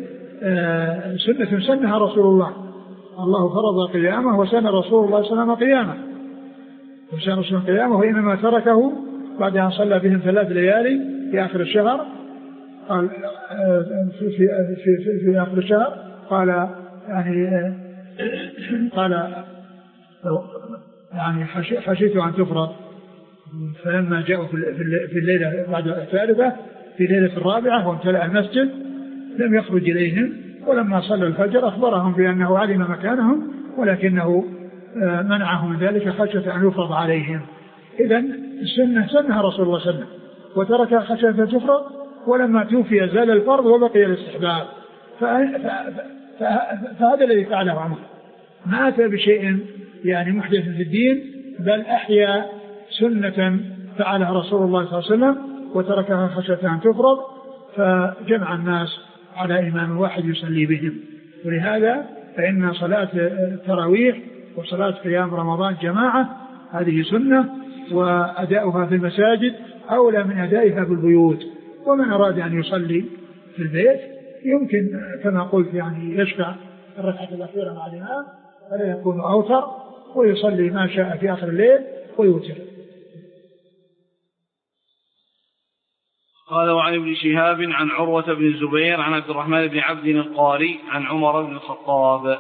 سنة سنها رسول الله، الله فرض قيامه وسن رسول الله صلى الله عليه وسلم قيامه وسن رسول قيامه، وإنما تركه بعد أن صلى بهم ثلاث ليالي في آخر الشهر قال في في في, في آخر الشهر قال يعني قال يعني خشيت أن تفرض. فلما جاءوا في الليلة بعد الثالثة في ليلة الرابعة وامتلأ المسجد لم يخرج إليهم، ولما صلى الفجر أخبرهم بأنه علم مكانهم ولكنه منعهم من ذلك خشية أن يفرض عليهم. إذن السنة سنها رسول الله صلى الله عليه وسلم وترك خشية أن تفرض، ولما توفي زال الفرض وبقي الاستحباب. فهذا الذي فعله عمر، ما أتى بشيء يعني محدث في الدين، بل أحيا سنة فعلها رسول الله صلى الله عليه وسلم وتركها خشية أن تفرض، فجمع الناس على إمام واحد يصلي بهم. ولهذا فإن صلاة التراويح وصلاة قيام رمضان جماعة هذه سنة، وأداؤها في المساجد أولى من أدائها في البيوت. ومن أراد أن يصلي في البيت يمكن كما قلت يعني يشفع الركعة الأخيرة مع الإمام فلا يكون أوتر، ويصلي ما شاء في آخر الليل ويوتر. قال وعن ابن شهاب عن عروة بن الزبير عن عبد الرحمن بن عبد القاري عن عمر بن الخطاب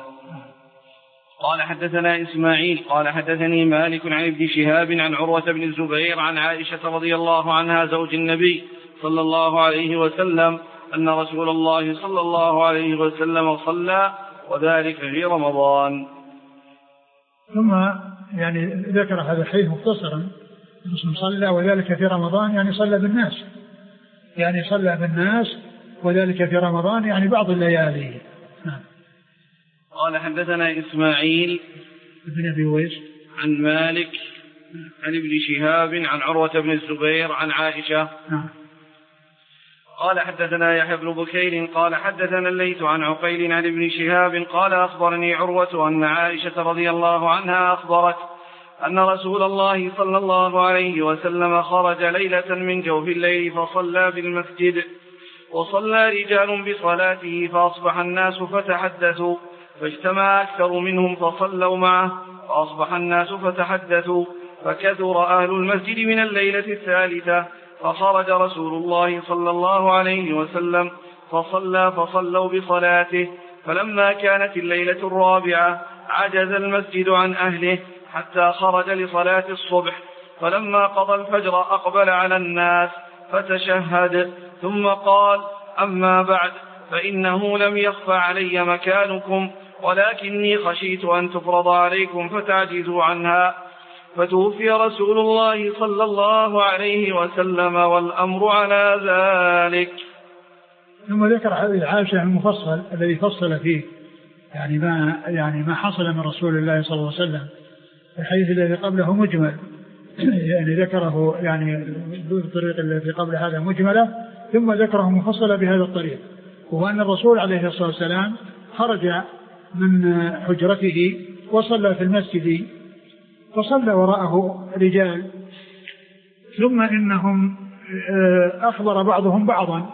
قال حدثنا إسماعيل قال حدثني مالك عن ابن شهاب عن عروة بن الزبير عن عائشة رضي الله عنها زوج النبي صلى الله عليه وسلم أن رسول الله صلى الله عليه وسلم صلى وذلك في رمضان. ثم يعني ذكر هذا الحديث مختصرا، صلى وذلك في رمضان يعني صلى بالناس، يعني صلى بالناس وذلك في رمضان يعني بعض الليالي. نعم. قال حدثنا إسماعيل بن أبي ويس عن مالك عن ابن شهاب عن عروة بن الزبير عن عائشة. نعم. قال حدثنا يحيى بن بكير قال حدثنا الليث عن عقيل عن ابن شهاب قال أخبرني عروة أن عائشة رضي الله عنها أخبرت أن رسول الله صلى الله عليه وسلم خرج ليلة من جوف الليل فصلى بالمسجد، وصلى رجال بصلاته فأصبح الناس فتحدثوا، فاجتمع أكثر منهم فصلوا معه، فأصبح الناس فتحدثوا، فكثر أهل المسجد من الليلة الثالثة، فخرج رسول الله صلى الله عليه وسلم فصلى فصلوا بصلاته، فلما كانت الليلة الرابعة عجز المسجد عن أهله حتى خرج لصلاة الصبح، فلما قضى الفجر أقبل على الناس فتشهد ثم قال: أما بعد فإنه لم يخف علي مكانكم، ولكني خشيت أن تفرض عليكم فتعجزوا عنها، فتوفي رسول الله صلى الله عليه وسلم والأمر على ذلك. ثم ذكر حديث عائشة المفصل الذي فصل فيه يعني ما يعني ما حصل من رسول الله صلى الله عليه وسلم. الحديث الذي قبله مجمل يعني ذكره يعني بالطريق التي قبل هذا مجملة، ثم ذكره مفصلة بهذا الطريق، وهو أن الرسول عليه الصلاة والسلام خرج من حجرته وصلى في المسجد، فصلى وراءه رجال، ثم إنهم أخبر بعضهم بعضا،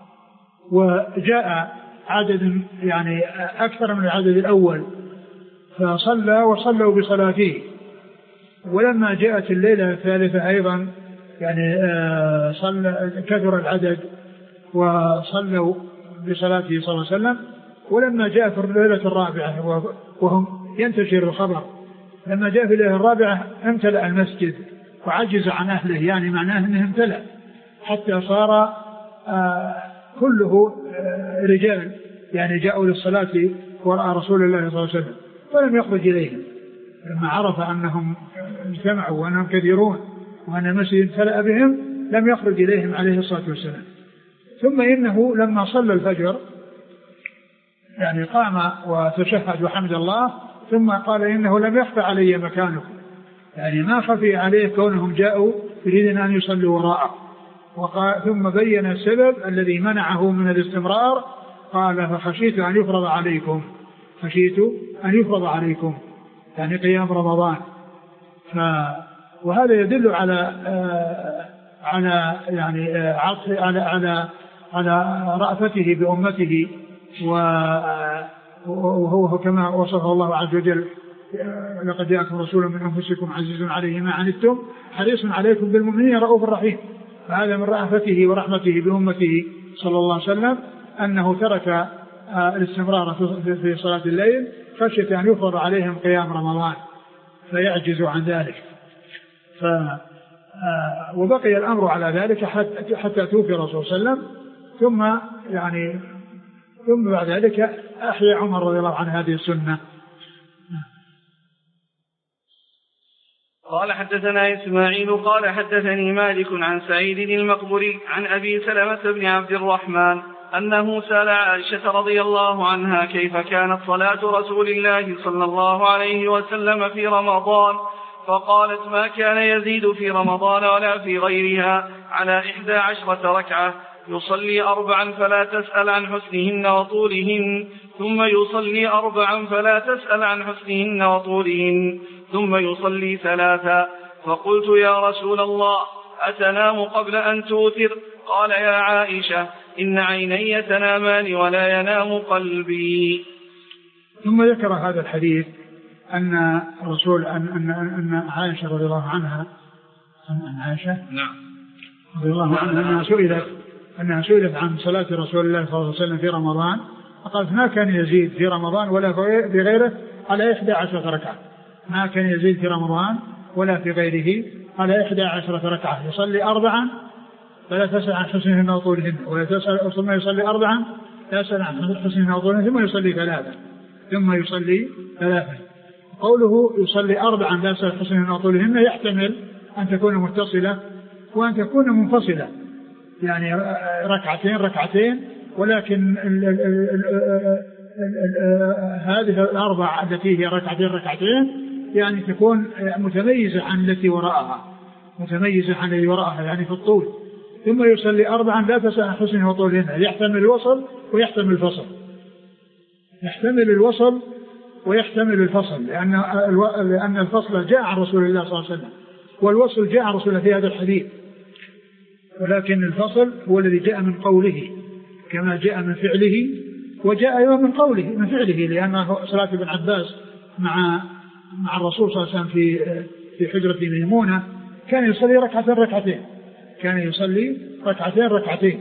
وجاء عدد يعني أكثر من العدد الأول فصلى وصلوا بصلاته. ولما جاءت الليلة الثالثة أيضا يعني صلى كثر العدد وصلوا بصلاته صلى الله عليه وسلم. ولما جاء في الليلة الرابعة وهم ينتشر الخبر، لما جاء في الليلة الرابعة امتلأ المسجد وعجز عن أهله، يعني معناه أنه امتلأ حتى صار كله رجال يعني جاءوا للصلاة وراء رسول الله صلى الله عليه وسلم، فلم يخرج إليهم لما عرف أنهم اجتمعوا وأنهم كثيرون وأن المسجد امتلأ بهم، لم يخرج إليهم عليه الصلاة والسلام. ثم إنه لما صلى الفجر يعني قام وتشهد وحمد الله، ثم قال: إنه لم يخفى علي مكانكم، يعني ما خفي عليه كونهم جاءوا يريدون أن يصلوا وراءه. وقال ثم بين السبب الذي منعه من الاستمرار، قال: فخشيت أن يفرض عليكم، خشيت أن يفرض عليكم يعني قيام رمضان. ف وهذا يدل على آه على يعني آه عطف على على على رأفته بأمته، وهو كما وصفه الله عز وجل: لقد جاءكم رسول من أنفسكم عزيز عليه ما عنتم حريص عليكم بالمؤمنين رؤوف رحيم. فهذا من رأفته ورحمته بأمته صلى الله عليه وسلم أنه ترك الاستمرار في صلاة الليل خشية أن يفرض عليهم قيام رمضان فيعجزوا عن ذلك. ف وبقي الأمر على ذلك حتى توفي الرسول صلى الله عليه وسلم، ثم يعني ثم بعد ذلك أحيا عمر رضي الله عنه هذه السنة. قال حدثنا إسماعيل قال حدثني مالك عن سعيد المقبري عن أبي سلمة بن عبد الرحمن أنه سأل عائشة رضي الله عنها كيف كانت صلاة رسول الله صلى الله عليه وسلم في رمضان، فقالت ما كان يزيد في رمضان ولا في غيرها على إحدى عشرة ركعة، يصلي أربعا فلا تسأل عن حسنهن وطولهن، ثم يصلي أربعا فلا تسأل عن حسنهن وطولهن، ثم يصلي ثلاثا. فقلت يا رسول الله أتنام قبل أن توتر؟ قال يا عائشة إن عيني تنامان ولا ينام قلبي. ثم ذكر هذا الحديث أن الرسول أن أن أن عائشة رضي الله عنها أن عائشة نعم رضي الله عنها أنها سئلت أنها سئلت عن صلاة رسول الله صلى الله عليه وسلم في رمضان، فقالت ما كان يزيد في رمضان ولا في غيره على إحدى عشرة ركعة، ما كان يزيد في رمضان ولا في غيره على إحدى عشرة ركعة، يصلي أربعا فلا تسأل عن حسنهن وطولهن، ولا تسأل ثم يصلي أربعا لا تسأل عن حسنهن وطولهن، ثم يصلي ثلاثا ثم يصلي ثلاثا. قوله يصلي أربعا لا تسأل حسنهن وطولهن يحتمل أن تكون متصلة وأن تكون منفصلة، يعني ركعتين ركعتين، ولكن ال ال ال ال ال هذه الأربع التي هي ركعتين ركعتين يعني تكون متميزة عن التي وراءها، متميزة عن التي وراءها يعني في الطول. ثم يصلي أربعا لا تسأل عن حسنهن وطولهن، يحتمل الوصل ويحتمل الفصل، يحتمل الوصل ويحتمل الفصل، لأن لأن الفصل جاء عن رسول الله صلى الله عليه وسلم، والوصل جاء عن رسول الله في هذا الحديث، ولكن الفصل هو الذي جاء من قوله كما جاء من فعله، وجاء أيضا من قوله من فعله، لأن صلاة ابن عباس مع مع الرسول صلى الله عليه وسلم في في حجرة ميمونة كان يصلي ركعتين ركعتين، كان يصلي ركعتين ركعتين.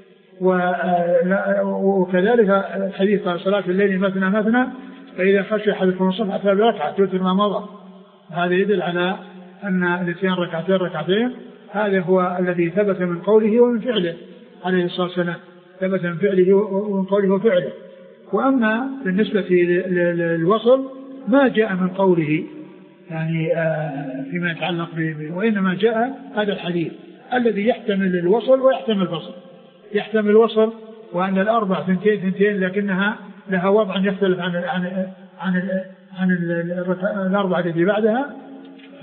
وكذلك الحديث قال صلاة الليل مثنى مثنى فإذا خشي أحدكم الصبح أتى بركعة توتر ما مضى. هذا يدل على أن الاتيان ركعتين ركعتين هذا هو الذي ثبت من قوله ومن فعله عليه الصلاة والسلام، ثبت من فعله ومن قوله وفعله. وأما بالنسبة للوصل ما جاء من قوله يعني فيما يتعلق به، وإنما جاء هذا الحديث الذي يحتمل الوصل ويحتمل الفصل، يحتمل الوصل وأن الأربع ثنتين ثنتين لكنها لها وضع يختلف عن عن عن, عن الأربعة التي بعدها. ف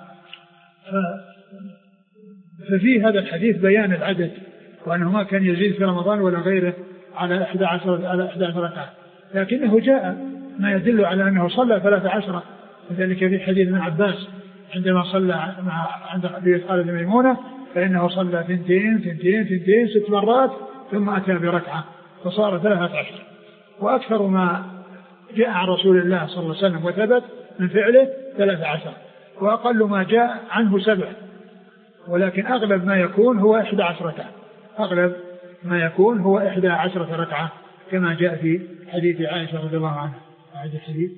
ففي هذا الحديث بيان العدد وأنه ما كان يزيد في رمضان ولا غيره على إحدى عشرة على إحدى عشرة ركعة، لكنه جاء ما يدل على أنه صلى ثلاثة عشرة، وذلك في حديث ابن عباس عندما صلى مع عند أبي خالد ميمونة فإنه صلى ثنتين ثنتين ثنتين ست مرات ثم أتى بركعة فصار ثلاثة عشر. وأكثر ما جاء عن رسول الله صلى الله عليه وسلم وثبت من فعله ثلاثة عشر، وأقل ما جاء عنه سبع، ولكن أغلب ما يكون هو إحدى عشرة ركعة، أغلب ما يكون هو إحدى عشرة ركعة كما جاء في حديث عائشة رضي الله عنها. هذا الحديث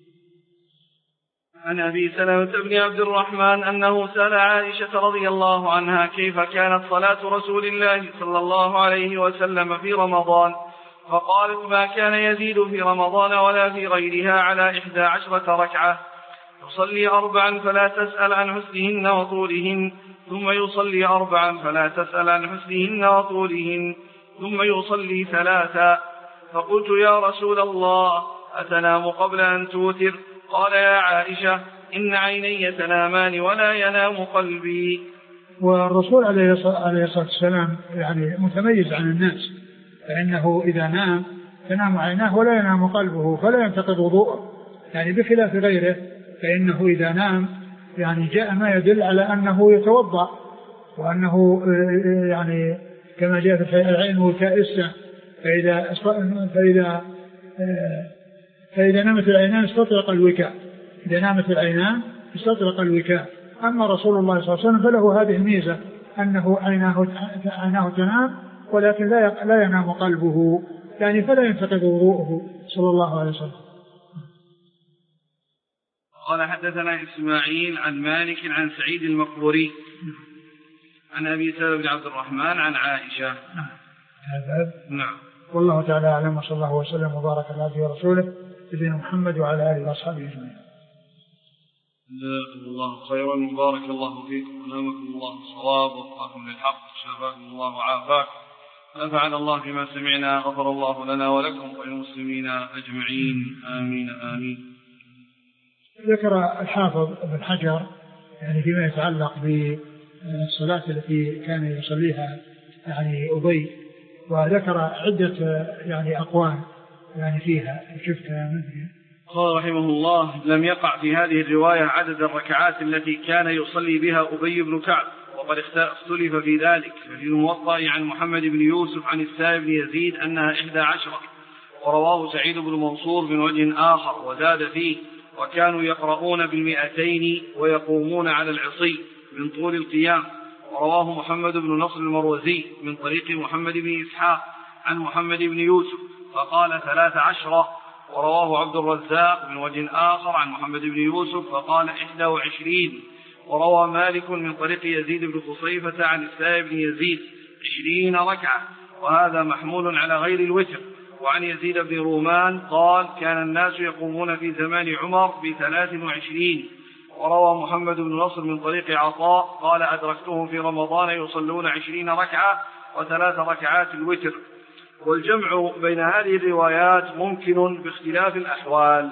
عن أبي سلمة بن عبد الرحمن أنه سأل عائشة رضي الله عنها كيف كانت صلاة رسول الله صلى الله عليه وسلم في رمضان، فقالت ما كان يزيد في رمضان ولا في غيرها على إحدى عشرة ركعة، يصلي أربعا فلا تسأل عن حسنهن وطولهن، ثم يصلي أربعا فلا تسأل عن حسنهن وطولهن، ثم يصلي ثلاثا. فقلت يا رسول الله أتنام قبل أن توتر؟ قال يا عائشة إن عيني تنامان ولا ينام قلبي. والرسول عليه الصلاة والسلام يعني متميز عن الناس، فإنه إذا نام تنام عيناه ولا ينام قلبه فلا ينتقض وضوءه، يعني بخلاف غيره فإنه إذا نام يعني جاء ما يدل على أنه يتوضأ، وأنه يعني كما جاء في العين كائسة فإذا فإذا فإذا نامت العينان استطرق الوكاء، إذا نامت العينان استطرق الوكاء. أما رسول الله صلى الله عليه وسلم فله هذه الميزة أنه عيناه عيناه تنام ولكن لا لا ينام قلبه، يعني فلا ينتقض وضوءه صلى الله عليه وسلم. قال حدثنا إسماعيل عن مالك عن سعيد المقبوري عن أبي سلمة بن عبد الرحمن عن عائشة. هذا نعم. والله تعالى أعلم، وصلى الله وسلم وبارك على عبده ورسوله سيدنا محمد وعلى آله وأصحابه أجمعين. جزاكم الله خيرا وبارك الله فيكم ونعمكم الله الصواب ووفقكم للحق شفاكم الله وعافاك، نفعنا الله بما سمعنا، غفر الله لنا ولكم وللمسلمين أجمعين، آمين آمين. ذكر الحافظ ابن حجر يعني فيما يتعلق بالصلاة التي كان يصليها يعني أبي، وذكر عدة يعني أقوال يعني فيها شفتها منه. قال رحمه الله: لم يقع في هذه الرواية عدد الركعات التي كان يصلي بها أبي بن كعب، وقد اختلف في ذلك، ففي الموطأ عن محمد بن يوسف عن السائب بن يزيد أنها إحدى عشرة، ورواه سعيد بن منصور من وجه آخر وزاد فيه: وكانوا يقرؤون بالمئتين ويقومون على العصي من طول القيام. ورواه محمد بن نصر المروزي من طريق محمد بن إسحاق عن محمد بن يوسف فقال ثلاث عشرة. ورواه عبد الرزاق من وجه آخر عن محمد بن يوسف فقال إحدى وعشرين. وروى مالك من طريق يزيد بن خصيفة عن السائب بن يزيد عشرين ركعة، وهذا محمول على غير الوتر. وعن يزيد بن رومان قال: كان الناس يقومون في زمان عمر بثلاث وعشرين. وروى محمد بن نصر من طريق عطاء قال: أدركته في رمضان يصلون عشرين ركعة وثلاث ركعات الوتر. والجمع بين هذه الروايات ممكن باختلاف الأحوال،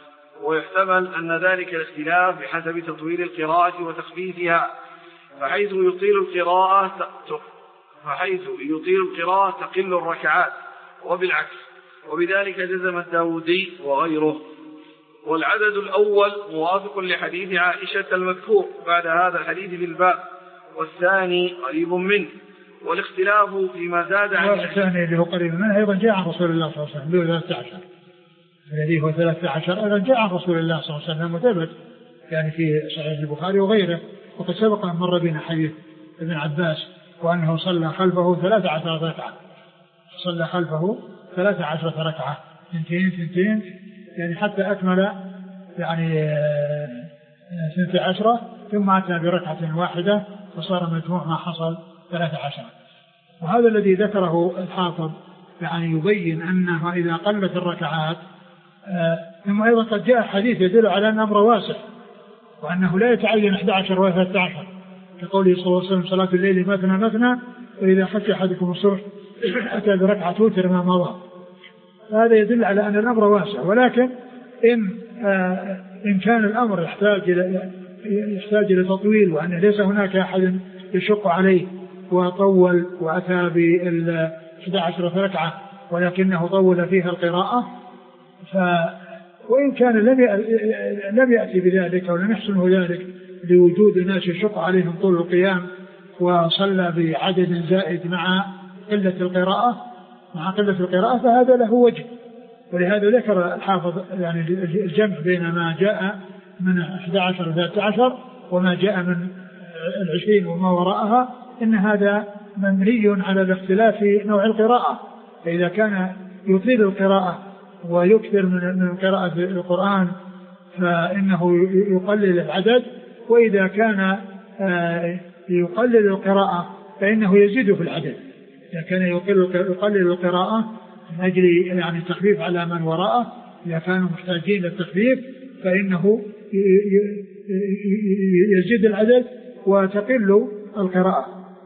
ويحتمل أن ذلك الاختلاف بحسب تطويل القراءة وتخفيفها، فحيث يطيل القراءة فحيث يطيل القراءة تقل الركعات، وبالعكس، وبذلك جزم الداودي وغيره. والعدد الأول موافق لحديث عائشة المذكور بعد هذا الحديث في الباب، والثاني قريب منه. والاختلاف فيما زاد عن الثاني اللي هو قريب منه أيضا جاء عن رسول الله صلى الله عليه وسلم ثلاثة عشر، الذي هو ثلاثة عشر أيضا جاء عن رسول الله صلى الله عليه وسلم وثبت يعني في صحيح البخاري وغيره. وقد سبق أن مر بنا حديث ابن عباس وأنه صلى خلفه ثلاثة عشر ركعة، صلى خلفه ثلاثة عشر ركعة اثنتين اثنتين يعني حتى أكمل يعني اثنتي عشرة، ثم أتى بركعة واحدة فصار مجموع ما حصل ثلاثة عشر. وهذا الذي ذكره الحافظ يعني يبين أنه إذا قلت الركعات آه ثم أيضا قد جاء حديث يدل على أن أمر واسع، وأنه لا يتعين أحد عشر ولا ثلاثة عشر، كقوله صلى الله عليه وسلم: صلاة الليل مثنى مثنى وإذا خشي أحدكم الصبح أتى بركعة وتر ما مضى. هذا يدل على أن الأمر واسع، ولكن إن آه إن كان الأمر يحتاج إلى يحتاج إلى تطويل، وأن ليس هناك أحد يشق عليه وطول وأتى بالإحدى عشرة ركعة ولكنه طول فيها القراءة، ف وإن كان لم لم يأتي بذلك أو لم يحصله ذلك لوجود ناس يشق عليهم طول القيام وصلى بعدد زائد مع قلة القراءة مع قلة القراءة فهذا له وجه. ولهذا ذكر الحافظ يعني الجمع بين ما جاء من إحدى عشر وثلاثة عشر وما جاء من العشرين وما وراءها، إن هذا مبني على الاختلاف في نوع القراءة. فإذا كان يطيل القراءة ويكثر من قراءة القرآن فإنه يقلل العدد، وإذا كان يقلل القراءة فإنه يزيد في العدد. إذا كان يقلل القراءة من أجل يعني التخفيف على من وراءه، إذا كانوا محتاجين للتخفيف فإنه يزيد العدد وتقل القراءة.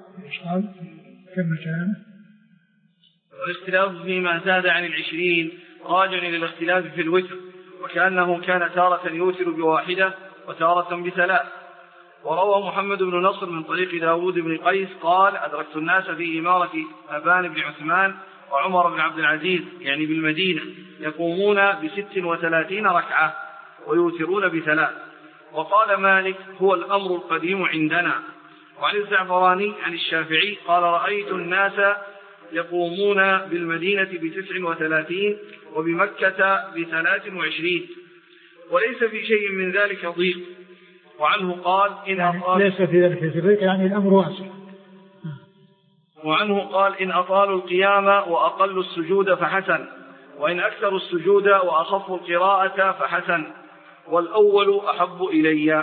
كم كان الاختلاف فيما زاد عن العشرين راجع إلى الاختلاف في الوتر، وكأنه كان تارة يوتر بواحدة وتارة بثلاث. وروى محمد بن نصر من طريق داود بن قيس قال: أدركت الناس في إمارة أبان بن عثمان وعمر بن عبد العزيز يعني بالمدينة يقومون بست وثلاثين ركعة ويوترون بثلاث. وقال مالك: هو الأمر القديم عندنا. وعن الزعفراني عن الشافعي قال: رأيت الناس يقومون بالمدينة بتسع وثلاثين وبمكة بثلاث وعشرين، وليس في شيء من ذلك ضيق. وعنه قال: إن يعني ليس في ذلك ضيق يعني الأمر واسع. وعنه قال: إن أطالوا القيام وأقلوا السجود فحسن، وإن أكثروا السجود وأخفوا القراءة فحسن، والأول أحب إلي.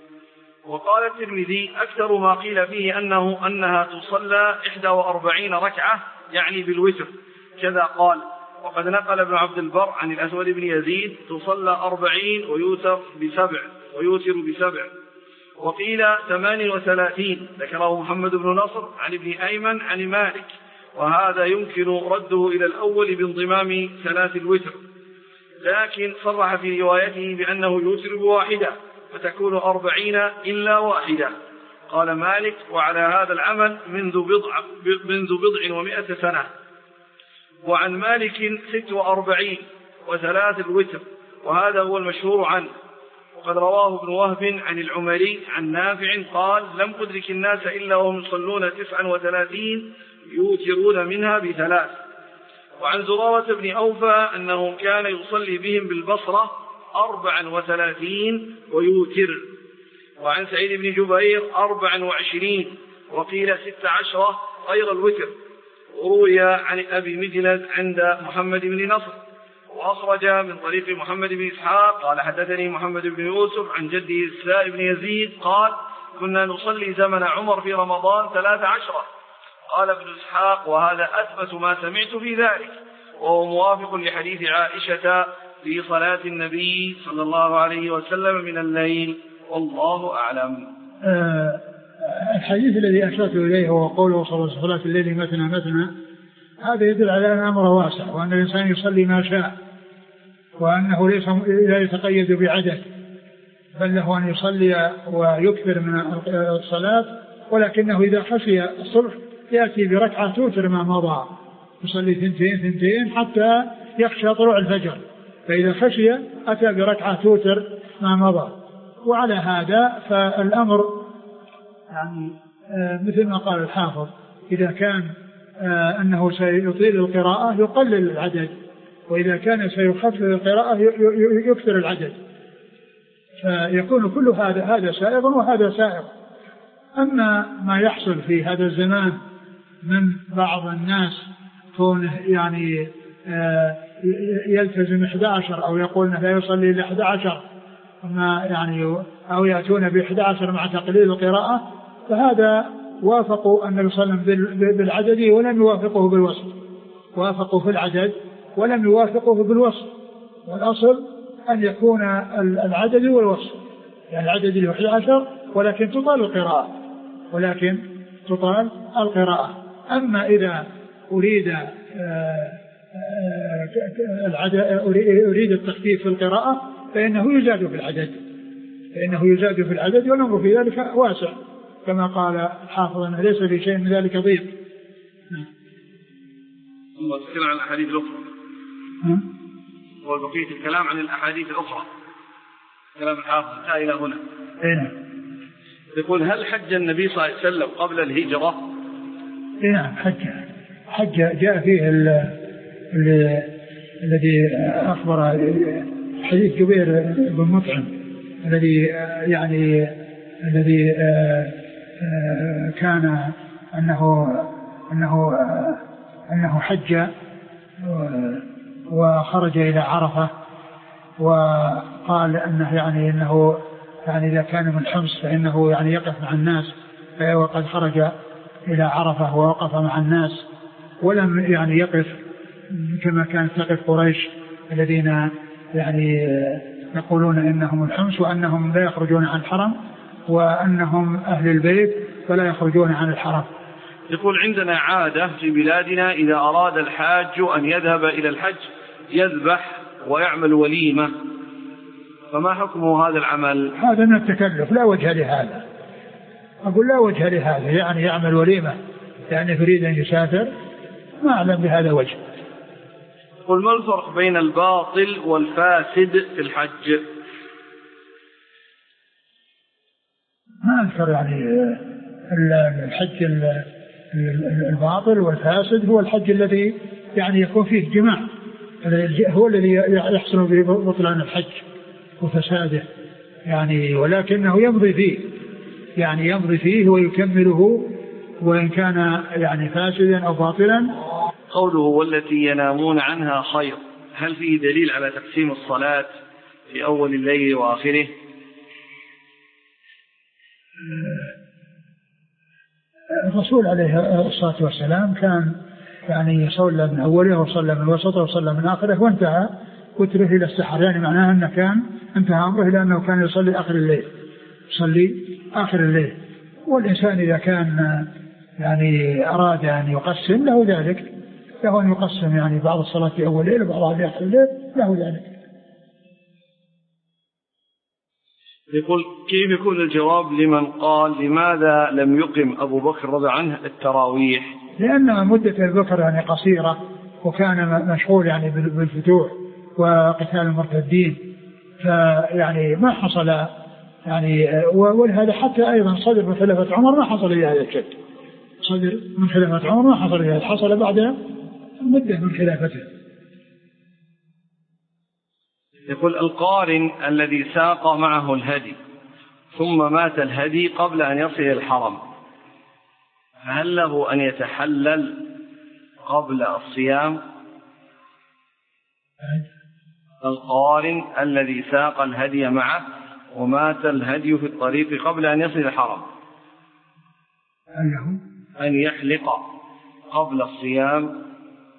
وقال الترمذي: أكثر ما قيل فيه أنه أنها تصلى إحدى وأربعين ركعة يعني بالوتر، كذا قال. وقد نقل ابن عبد البر عن الأسود بن يزيد: تصلى أربعين ويوتر بسبع ويوتر بسبع. وقيل ثمان وثلاثين، ذكره محمد بن نصر عن ابن أيمن عن مالك، وهذا يمكن رده إلى الأول بانضمام ثلاث الوتر، لكن صرح في روايته بأنه يوتر بواحدة فتكون أربعين إلا واحدة. قال مالك: وعلى هذا العمل منذ بضع, منذ بضع ومائة سنة. وعن مالك ست وأربعين وثلاث الوتر، وهذا هو المشهور عنه. وقد رواه ابن وهب عن العمري عن نافع قال: لم أدرك الناس إلا وهم يصلون تسعا وثلاثين يوترون منها بثلاث. وعن زرارة بن أوفى أنه كان يصلي بهم بالبصرة أربعا وثلاثين ويوتر. وعن سعيد بن جبير أربعا وعشرين، وقيل ست عشرة غير الوتر. وروي عن أبي مجلد عند محمد بن نصر، وأخرج من طريق محمد بن إسحاق قال: حدثني محمد بن يوسف عن جده السائب بن يزيد قال: كنا نصلي زمن عمر في رمضان ثلاث عشرة. قال ابن إسحاق: وهذا أثبت ما سمعت في ذلك، وهو موافق لحديث عائشة في صلاة النبي صلى الله عليه وسلم من الليل، والله أعلم. آه الحديث الذي أشرت إليه هو قوله صلى الله عليه وسلم: صلاة الليل مثنى مثنى، هذا يدل على أن الأمر واسع، وأن الإنسان يصلي ما شاء، وأنه ليس لا يتقيد بعدد، بل له أن يصلي ويكثر من الصلاة، ولكنه إذا خشي الصبح يأتي بركعة توتر ما مضى، يصلي ثنتين ثنتين حتى يخشى طلوع الفجر، فإذا خشي أتى بركعة توتر ما مضى. وعلى هذا فالأمر يعني مثل ما قال الحافظ: إذا كان أنه سيطيل القراءة يقلل العدد، وإذا كان سيخفف القراءة يكثر العدد، فيكون كل هذا هذا سائغ وهذا سائغ. أما ما يحصل في هذا الزمان من بعض الناس كونه يعني يلتزم إحدى عشر أو يقول أنه لا يصلي إلا إحدى عشر، يعني أو يأتون بإحدى عشر مع تقليل القراءة، فهذا وافقوا النبي صلى الله عليه وسلم بالعدد ولم يوافقه بالوصف، وافقوا في العدد ولم يوافقه بالوصف، والأصل أن يكون العدد والوصف، يعني العدد له إحدى عشر ولكن تطال القراءة، ولكن تطال القراءة. أما إذا أريد أريد التخفيف في القراءة فإنه يزاد في العدد، فإنه يزاد في العدد، والأمر في ذلك واسع، كما قال الحافظ أنه ليس في شيء من ذلك ضيق. ثم تكلم عن الأحاديث الأخرى، وبقية الكلام عن الأحاديث الأخرى، كلام الحافظ انتهى إلى هنا. نعم. يقول: هل حج النبي صلى الله عليه وسلم قبل الهجرة؟ نعم حج، حج جاء فيه الذي أخبر حديث جبير بن مطعم الذي يعني الذي كان أنه أنه أنه حج وخرج إلى عرفة، وقال أنه يعني أنه يعني إذا كان من حمص فإنه يعني يقف مع الناس، وقد خرج إلى عرفة ووقف مع الناس، ولم يعني يقف كما كانت تقف قريش الذين يعني يقولون إنهم الحمص وأنهم لا يخرجون عن الحرم وأنهم أهل البيت فلا يخرجون عن الحرم. يقول: عندنا عادة في بلادنا إذا أراد الحاج أن يذهب إلى الحج يذبح ويعمل وليمة، فما حكمه هذا العمل؟ هذا من التكلف، لا وجه لهذا، أقول لا وجه لهذا، يعني يعمل وليمة يعني يريد أن يسافر، ما أعلم بهذا وجه. قل: ما الفرق بين الباطل والفاسد في الحج؟ ما أذكر يعني الحج الباطل والفاسد هو الحج الذي يعني يكون فيه جماع، هو الذي يحصل به بطلان الحج وفساده يعني، ولكنه يمضي فيه يعني يمضي فيه ويكمله وإن كان يعني فاسدا أو باطلا. قوله والتي ينامون عنها خير، هل فيه دليل على تقسيم الصلاة في أول الليل وآخره؟ الرسول عليه الصلاة والسلام كان يعني يصلى من أوله وصلى من وسطه وصلى من آخره وانتهى وتره إلى السحر، يعني معناه أنه كان انتهى أمره إلى أنه كان يصلي آخر الليل، يصلي آخر الليل. والإنسان إذا كان يعني أراد أن يقسم له ذلك، له أن يقسم يعني بعض الصلاة في أول الليل وبعضها في آخر الليل، له ذلك. يقول كيف يكون الجواب لمن قال لماذا لم يقم أبو بكر رضي عنه التراويح؟ لأن مدة البكر يعني قصيرة، وكان مشغول يعني بالفتوح وقتال المرتدين، فيعني ما حصل يعني. ولهذا حتى أيضا صدر من خلافة عمر ما حصل إلى هذا الشد، صدر من خلافة عمر ما حصل إلى هذا، حصل بعد مدة من خلافته. يقول القارن الذي ساق معه الهدي ثم مات الهدي قبل أن يصل الحرم، هل له أن يتحلل قبل الصيام؟ القارن الذي ساق الهدي معه ومات الهدي في الطريق قبل أن يصل الحرم، أن يحلق قبل الصيام؟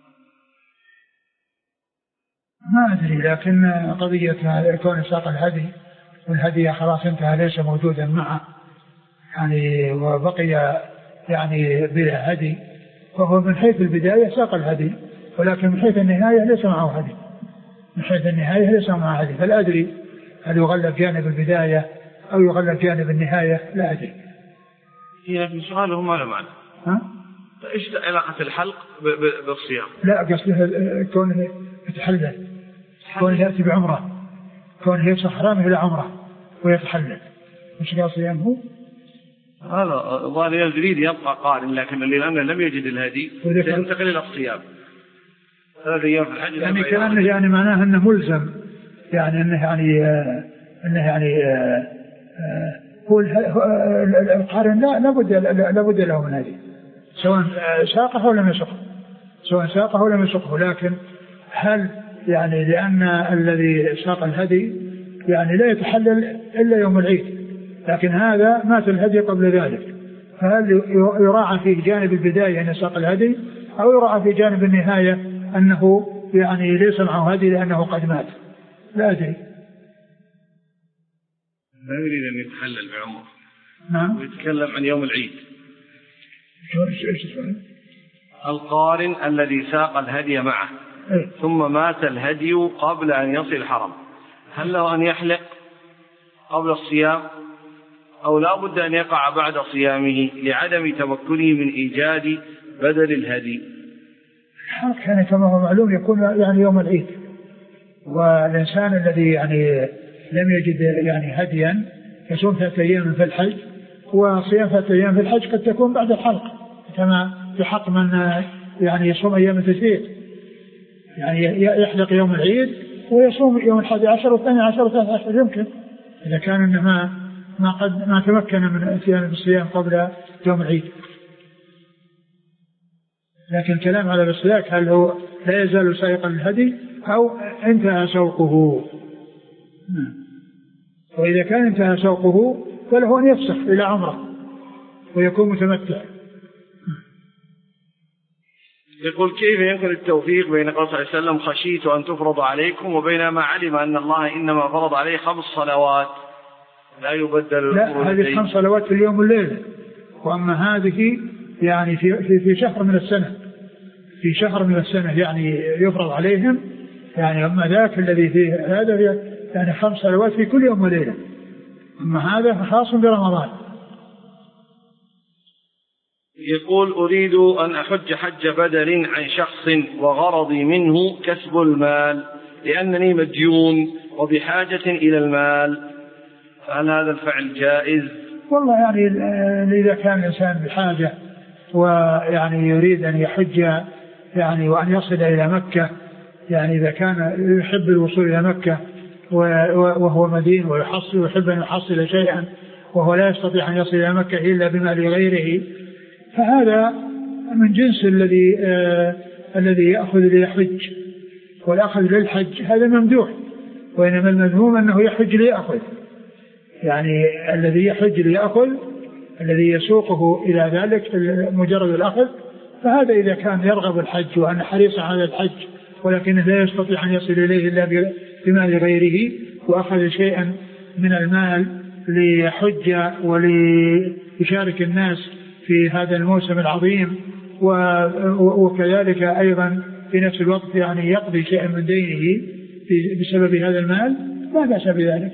ما أدري، لكن قضية كون ساق الهدي والهدي خلاص انتهى ليس موجودا معه يعني وبقي يعني بلا هدي، فهو من حيث البداية ساق الهدي، ولكن من حيث النهاية ليس معه هدي، من حيث النهاية ليس معه هدي، فلا أدري هل يغلب جانب البداية أو يغلب جانب النهاية، لا أدري. هي في سؤاله ما له معنى. ها؟ إيش علاقة الحلق بالصيام؟ لا قصده كونه يتحلل، كونه يأتي بعمرة، كونه يفسخ حرامه إلى عمرة ويتحلل، مش قال صيامه؟ هذا ظاهر يريد يبقى قارن، لكن لأنه لم يجد الهدي سينتقل إلى الصيام ثلاث أيام في الحج. يعني كأنه يعني معناه أنه ملزم، يعني أنه يعني آه أنه يعني آه آه هو القارن لا لابد لابد له من هذه، سواء ساقه أو لم يسقه، سواء ساقه أو لم يسقه. لكن هل يعني لأن الذي ساق الهدي يعني لا يتحلل إلا يوم العيد، لكن هذا مات الهدي قبل ذلك، فهل يراعى في جانب البداية أن ساق الهدي أو يراعى في جانب النهاية أنه يعني ليس معه هدي لأنه قد مات؟ لا أدري. لا يريد أن يتحلل بعمره. نعم. ويتكلم عن يوم العيد. القارن الذي ساق الهدي معه إيه؟ ثم مات الهدي قبل أن يصل الحرم، هل له أن يحلق قبل الصيام أو لا بد أن يقع بعد صيامه لعدم تمكنه من إيجاد بدل الهدي؟ الحلق يعني كما هو معلوم يكون يعني يوم العيد، والإنسان الذي يعني لم يجد يعني هديا يصوم ثلاثة أيام في الحج، وصيام ثلاثة أيام في الحج قد تكون بعد الحلق، كما في حق من يعني يصوم أيام التشريق، يعني يحلق يوم العيد ويصوم يوم الحادي عشر والثاني عشر والثالث عشر، يمكن إذا كان إنما ما قد ما تمكن من الاتيان بالصيام قبل يوم العيد. لكن الكلام على الإسلاك هل هو لا يزال سائقا الهدي أو انتهى سوقه؟ وإذا كان انتهى سوقه فله أن يفسخ إلى عمره ويكون متمتع. يقول كيف يمكن التوفيق بين قول صلى الله عليه وسلم خشيت أن تفرض عليكم وبين ما علم أن الله إنما فرض عليه خمس صلوات لا يبدل؟ لا، هذه خمس صلوات في اليوم والليلة، وأما هذه يعني في, في, في شهر من السنة، في شهر من السنة يعني يفرض عليهم، يعني أما ذاك الذي فيه هذا يعني خمس صلوات في كل يوم وليلة، أما هذا خاص برمضان. يقول أريد أن أحج حج بدل عن شخص وغرضي منه كسب المال لأنني مديون وبحاجة إلى المال، فهل هذا الفعل جائز؟ والله يعني إذا كان الإنسان بحاجة ويعني يريد أن يحج يعني وأن يصل إلى مكة، يعني إذا كان يحب الوصول إلى مكة وهو مدين ويحصل ويحب أن يحصل شيئا وهو لا يستطيع أن يصل إلى مكة إلا بمال غيره، فهذا من جنس الذي آه الذي يأخذ ليحج، والأخذ للحج هذا ممدوح، وإنما المذموم أنه يحج ليأخذ، يعني الذي يحج ليأخذ الذي يسوقه إلى ذلك مجرد الأخذ، فهذا إذا كان يرغب الحج وأن حريص على الحج ولكنه لا يستطيع أن يصل إليه إلا بمال غيره، وأخذ شيئا من المال ليحج وليشارك الناس في هذا الموسم العظيم، وكذلك أيضا في نفس الوقت يعني يقضي شيئا من دينه بسبب هذا المال، لا بأس بذلك.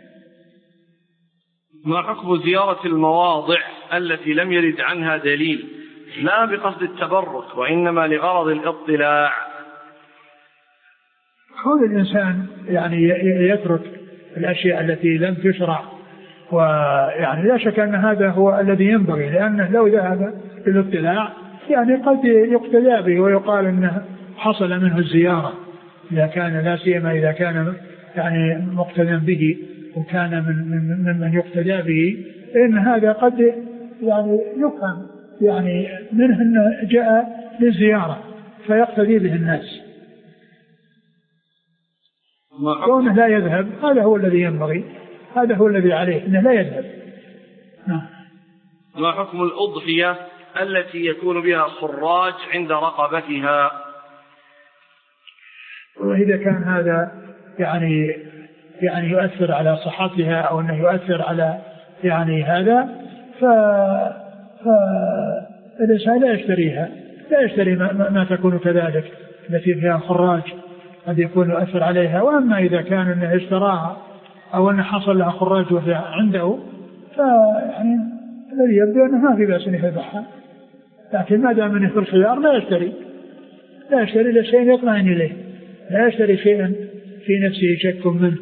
ما حكم زيارة المواضع التي لم يرد عنها دليل لا بقصد التبرك وإنما لغرض الاطلاع؟ كون الإنسان يعني يترك الأشياء التي لم تشرع، ويعني لا شك أن هذا هو الذي ينبغي، لأنه لو ذهب للاطلاع يعني قد يقتدى به ويقال أنه حصل منه الزيارة، إذا كان لا سيما إذا كان يعني مقتدى به وكان من من من يقتدى به، إن هذا قد يعني يفهم يعني منه أنه جاء للزيارة فيقتدي به الناس. كونه لا يذهب هذا هو الذي ينبغي، هذا هو الذي عليه أنه لا يذهب. ما حكم الأضحية التي يكون بها خراج عند رقبتها؟ وإذا كان هذا يعني يعني يؤثر على صحتها أو أنه يؤثر على يعني هذا ف فالإنسان لا يشتريها، لا يشتري ما, ما تكون كذلك التي فيها خراج قد يكون يؤثر عليها. وأما إذا كان أنه اشتراها أو أنه حصل لها خراج وهي عنده فيعني الذي يبدو أنه ما في بأس أن يذبحها، لكن ما دام أنه في الخيار لا يشتري، لا يشتري لشيء يطمئن إليه، لا يشتري شيئا في نفسه شك منه.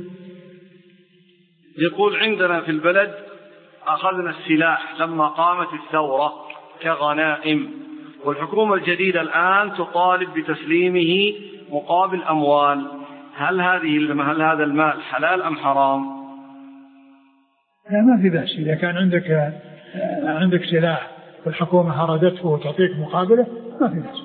يقول عندنا في البلد أخذنا السلاح لما قامت الثورة كغنائم، والحكومة الجديدة الآن تطالب بتسليمه مقابل أموال، هل هذه هل هذا المال حلال أم حرام؟ لا ما في بأس، إذا كان عندك عندك سلاح والحكومة هردته وتعطيك مقابله ما في بأس.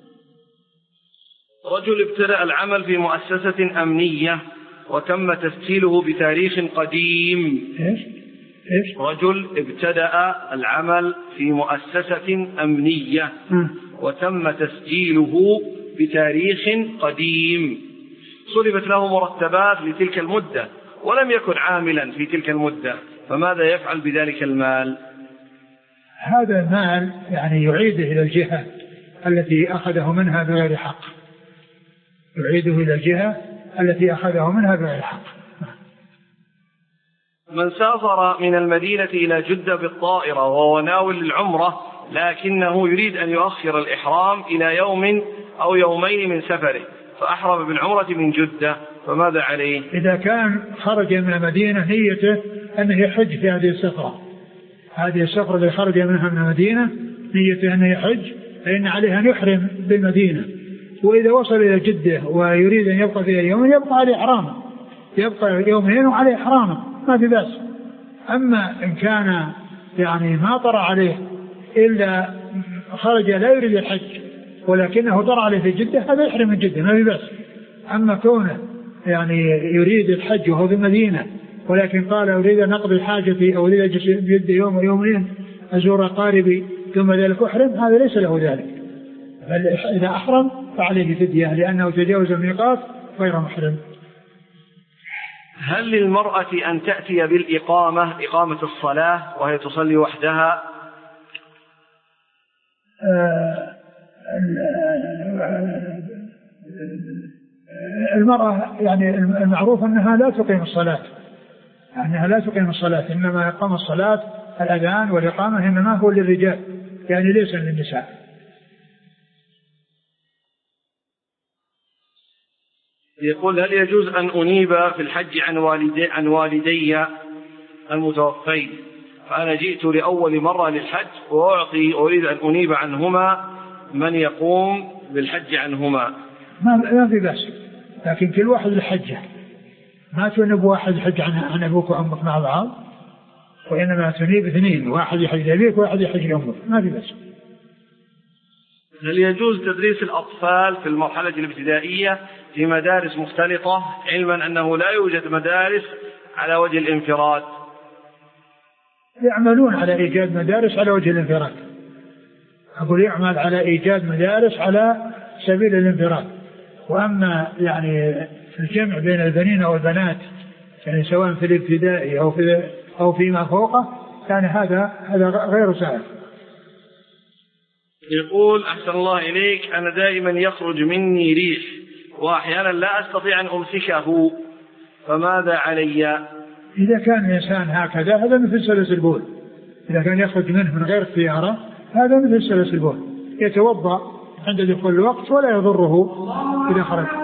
رجل ابتدأ العمل في مؤسسة أمنية وتم تسجيله بتاريخ قديم. إيش؟ إيش؟ رجل ابتدأ العمل في مؤسسة أمنية م. وتم تسجيله بتاريخ قديم، صرفت له مرتبات لتلك المدة ولم يكن عاملا في تلك المدة، فماذا يفعل بذلك المال؟ هذا المال يعني يعيده إلى الجهة التي أخذه منها بغير حق، يعيده إلى الجهة التي أخذه منها بغير حق. من سافر من المدينة إلى جدة بالطائرة وهو ناوي للعمرة لكنه يريد أن يؤخر الإحرام إلى يوم أو يومين من سفره فأحرم بالعمرة من جدة، فماذا عليه؟ إذا كان خرج من المدينة نيته أنه يحج في هذه السفرة، هذه السفرة اللي خرج منها من المدينة نيته أنه يحج، فإن عليه أن يحرم بالمدينة، وإذا وصل إلى جدة ويريد أن يبقى فيها يوم يبقى عليه إحرامه، يبقى يومين وعليه إحرامه ما في بأس. أما إن كان يعني ما طرأ عليه إلا خرج لا يريد الحج ولكنه طرأ عليه في جدة هذا يحرم من جدة ما في بأس. أما كونه يعني يريد الحج وهو في المدينة ولكن قال أريد أن أقضي حاجتي أو أريد أجلس بجدة يوم ويومين أزور أقاربي ثم ذلك أحرم، هذا ليس له ذلك، بل إذا أحرم فعليه فدية لأنه تجاوز الميقات غير محرم. هل للمرأة أن تأتي بالإقامة إقامة الصلاة وهي تصلي وحدها؟ المرأة يعني المعروف أنها لا تقيم الصلاة، أنها لا تقيم الصلاة، إنما يقام الصلاة الأذان والإقامة إنما هو للرجال يعني ليس للنساء. يقول هل يجوز أن أنيب في الحج عن والدي, عن والدي المتوفين، فأنا جئت لأول مرة للحج وأعطي أريد أن أنيب عنهما من يقوم بالحج عنهما؟ ما في بأس، لكن كل واحد الحجة، ما تنيب واحد حج عن, عن أبوك وأمك مع بعض، وإنما تنيب اثنين، واحد يحج لأبيك وواحد يحج لأمك، ما في بأس. هل يجوز تدريس الأطفال في المرحلة الابتدائية في مدارس مختلطة، علما أنه لا يوجد مدارس على وجه الانفراد؟ يعملون على إيجاد مدارس على وجه الانفراد. أقول يعمل على إيجاد مدارس على سبيل الانفراد. وأما يعني الجمع بين البنين والبنات يعني سواء في الابتدائي أو في أو فيما فوقه يعني هذا هذا غير سهل. يقول أحسن الله إليك، أنا دائما يخرج مني ريح وأحيانا لا أستطيع أن أمسكه، فماذا علي؟ إذا كان الإنسان هكذا هذا مثل سلس البول. إذا كان يخرج منه من غير اختياره هذا مثل سلس البول، يتوضأ عند دخول الوقت ولا يضره إذا خرج.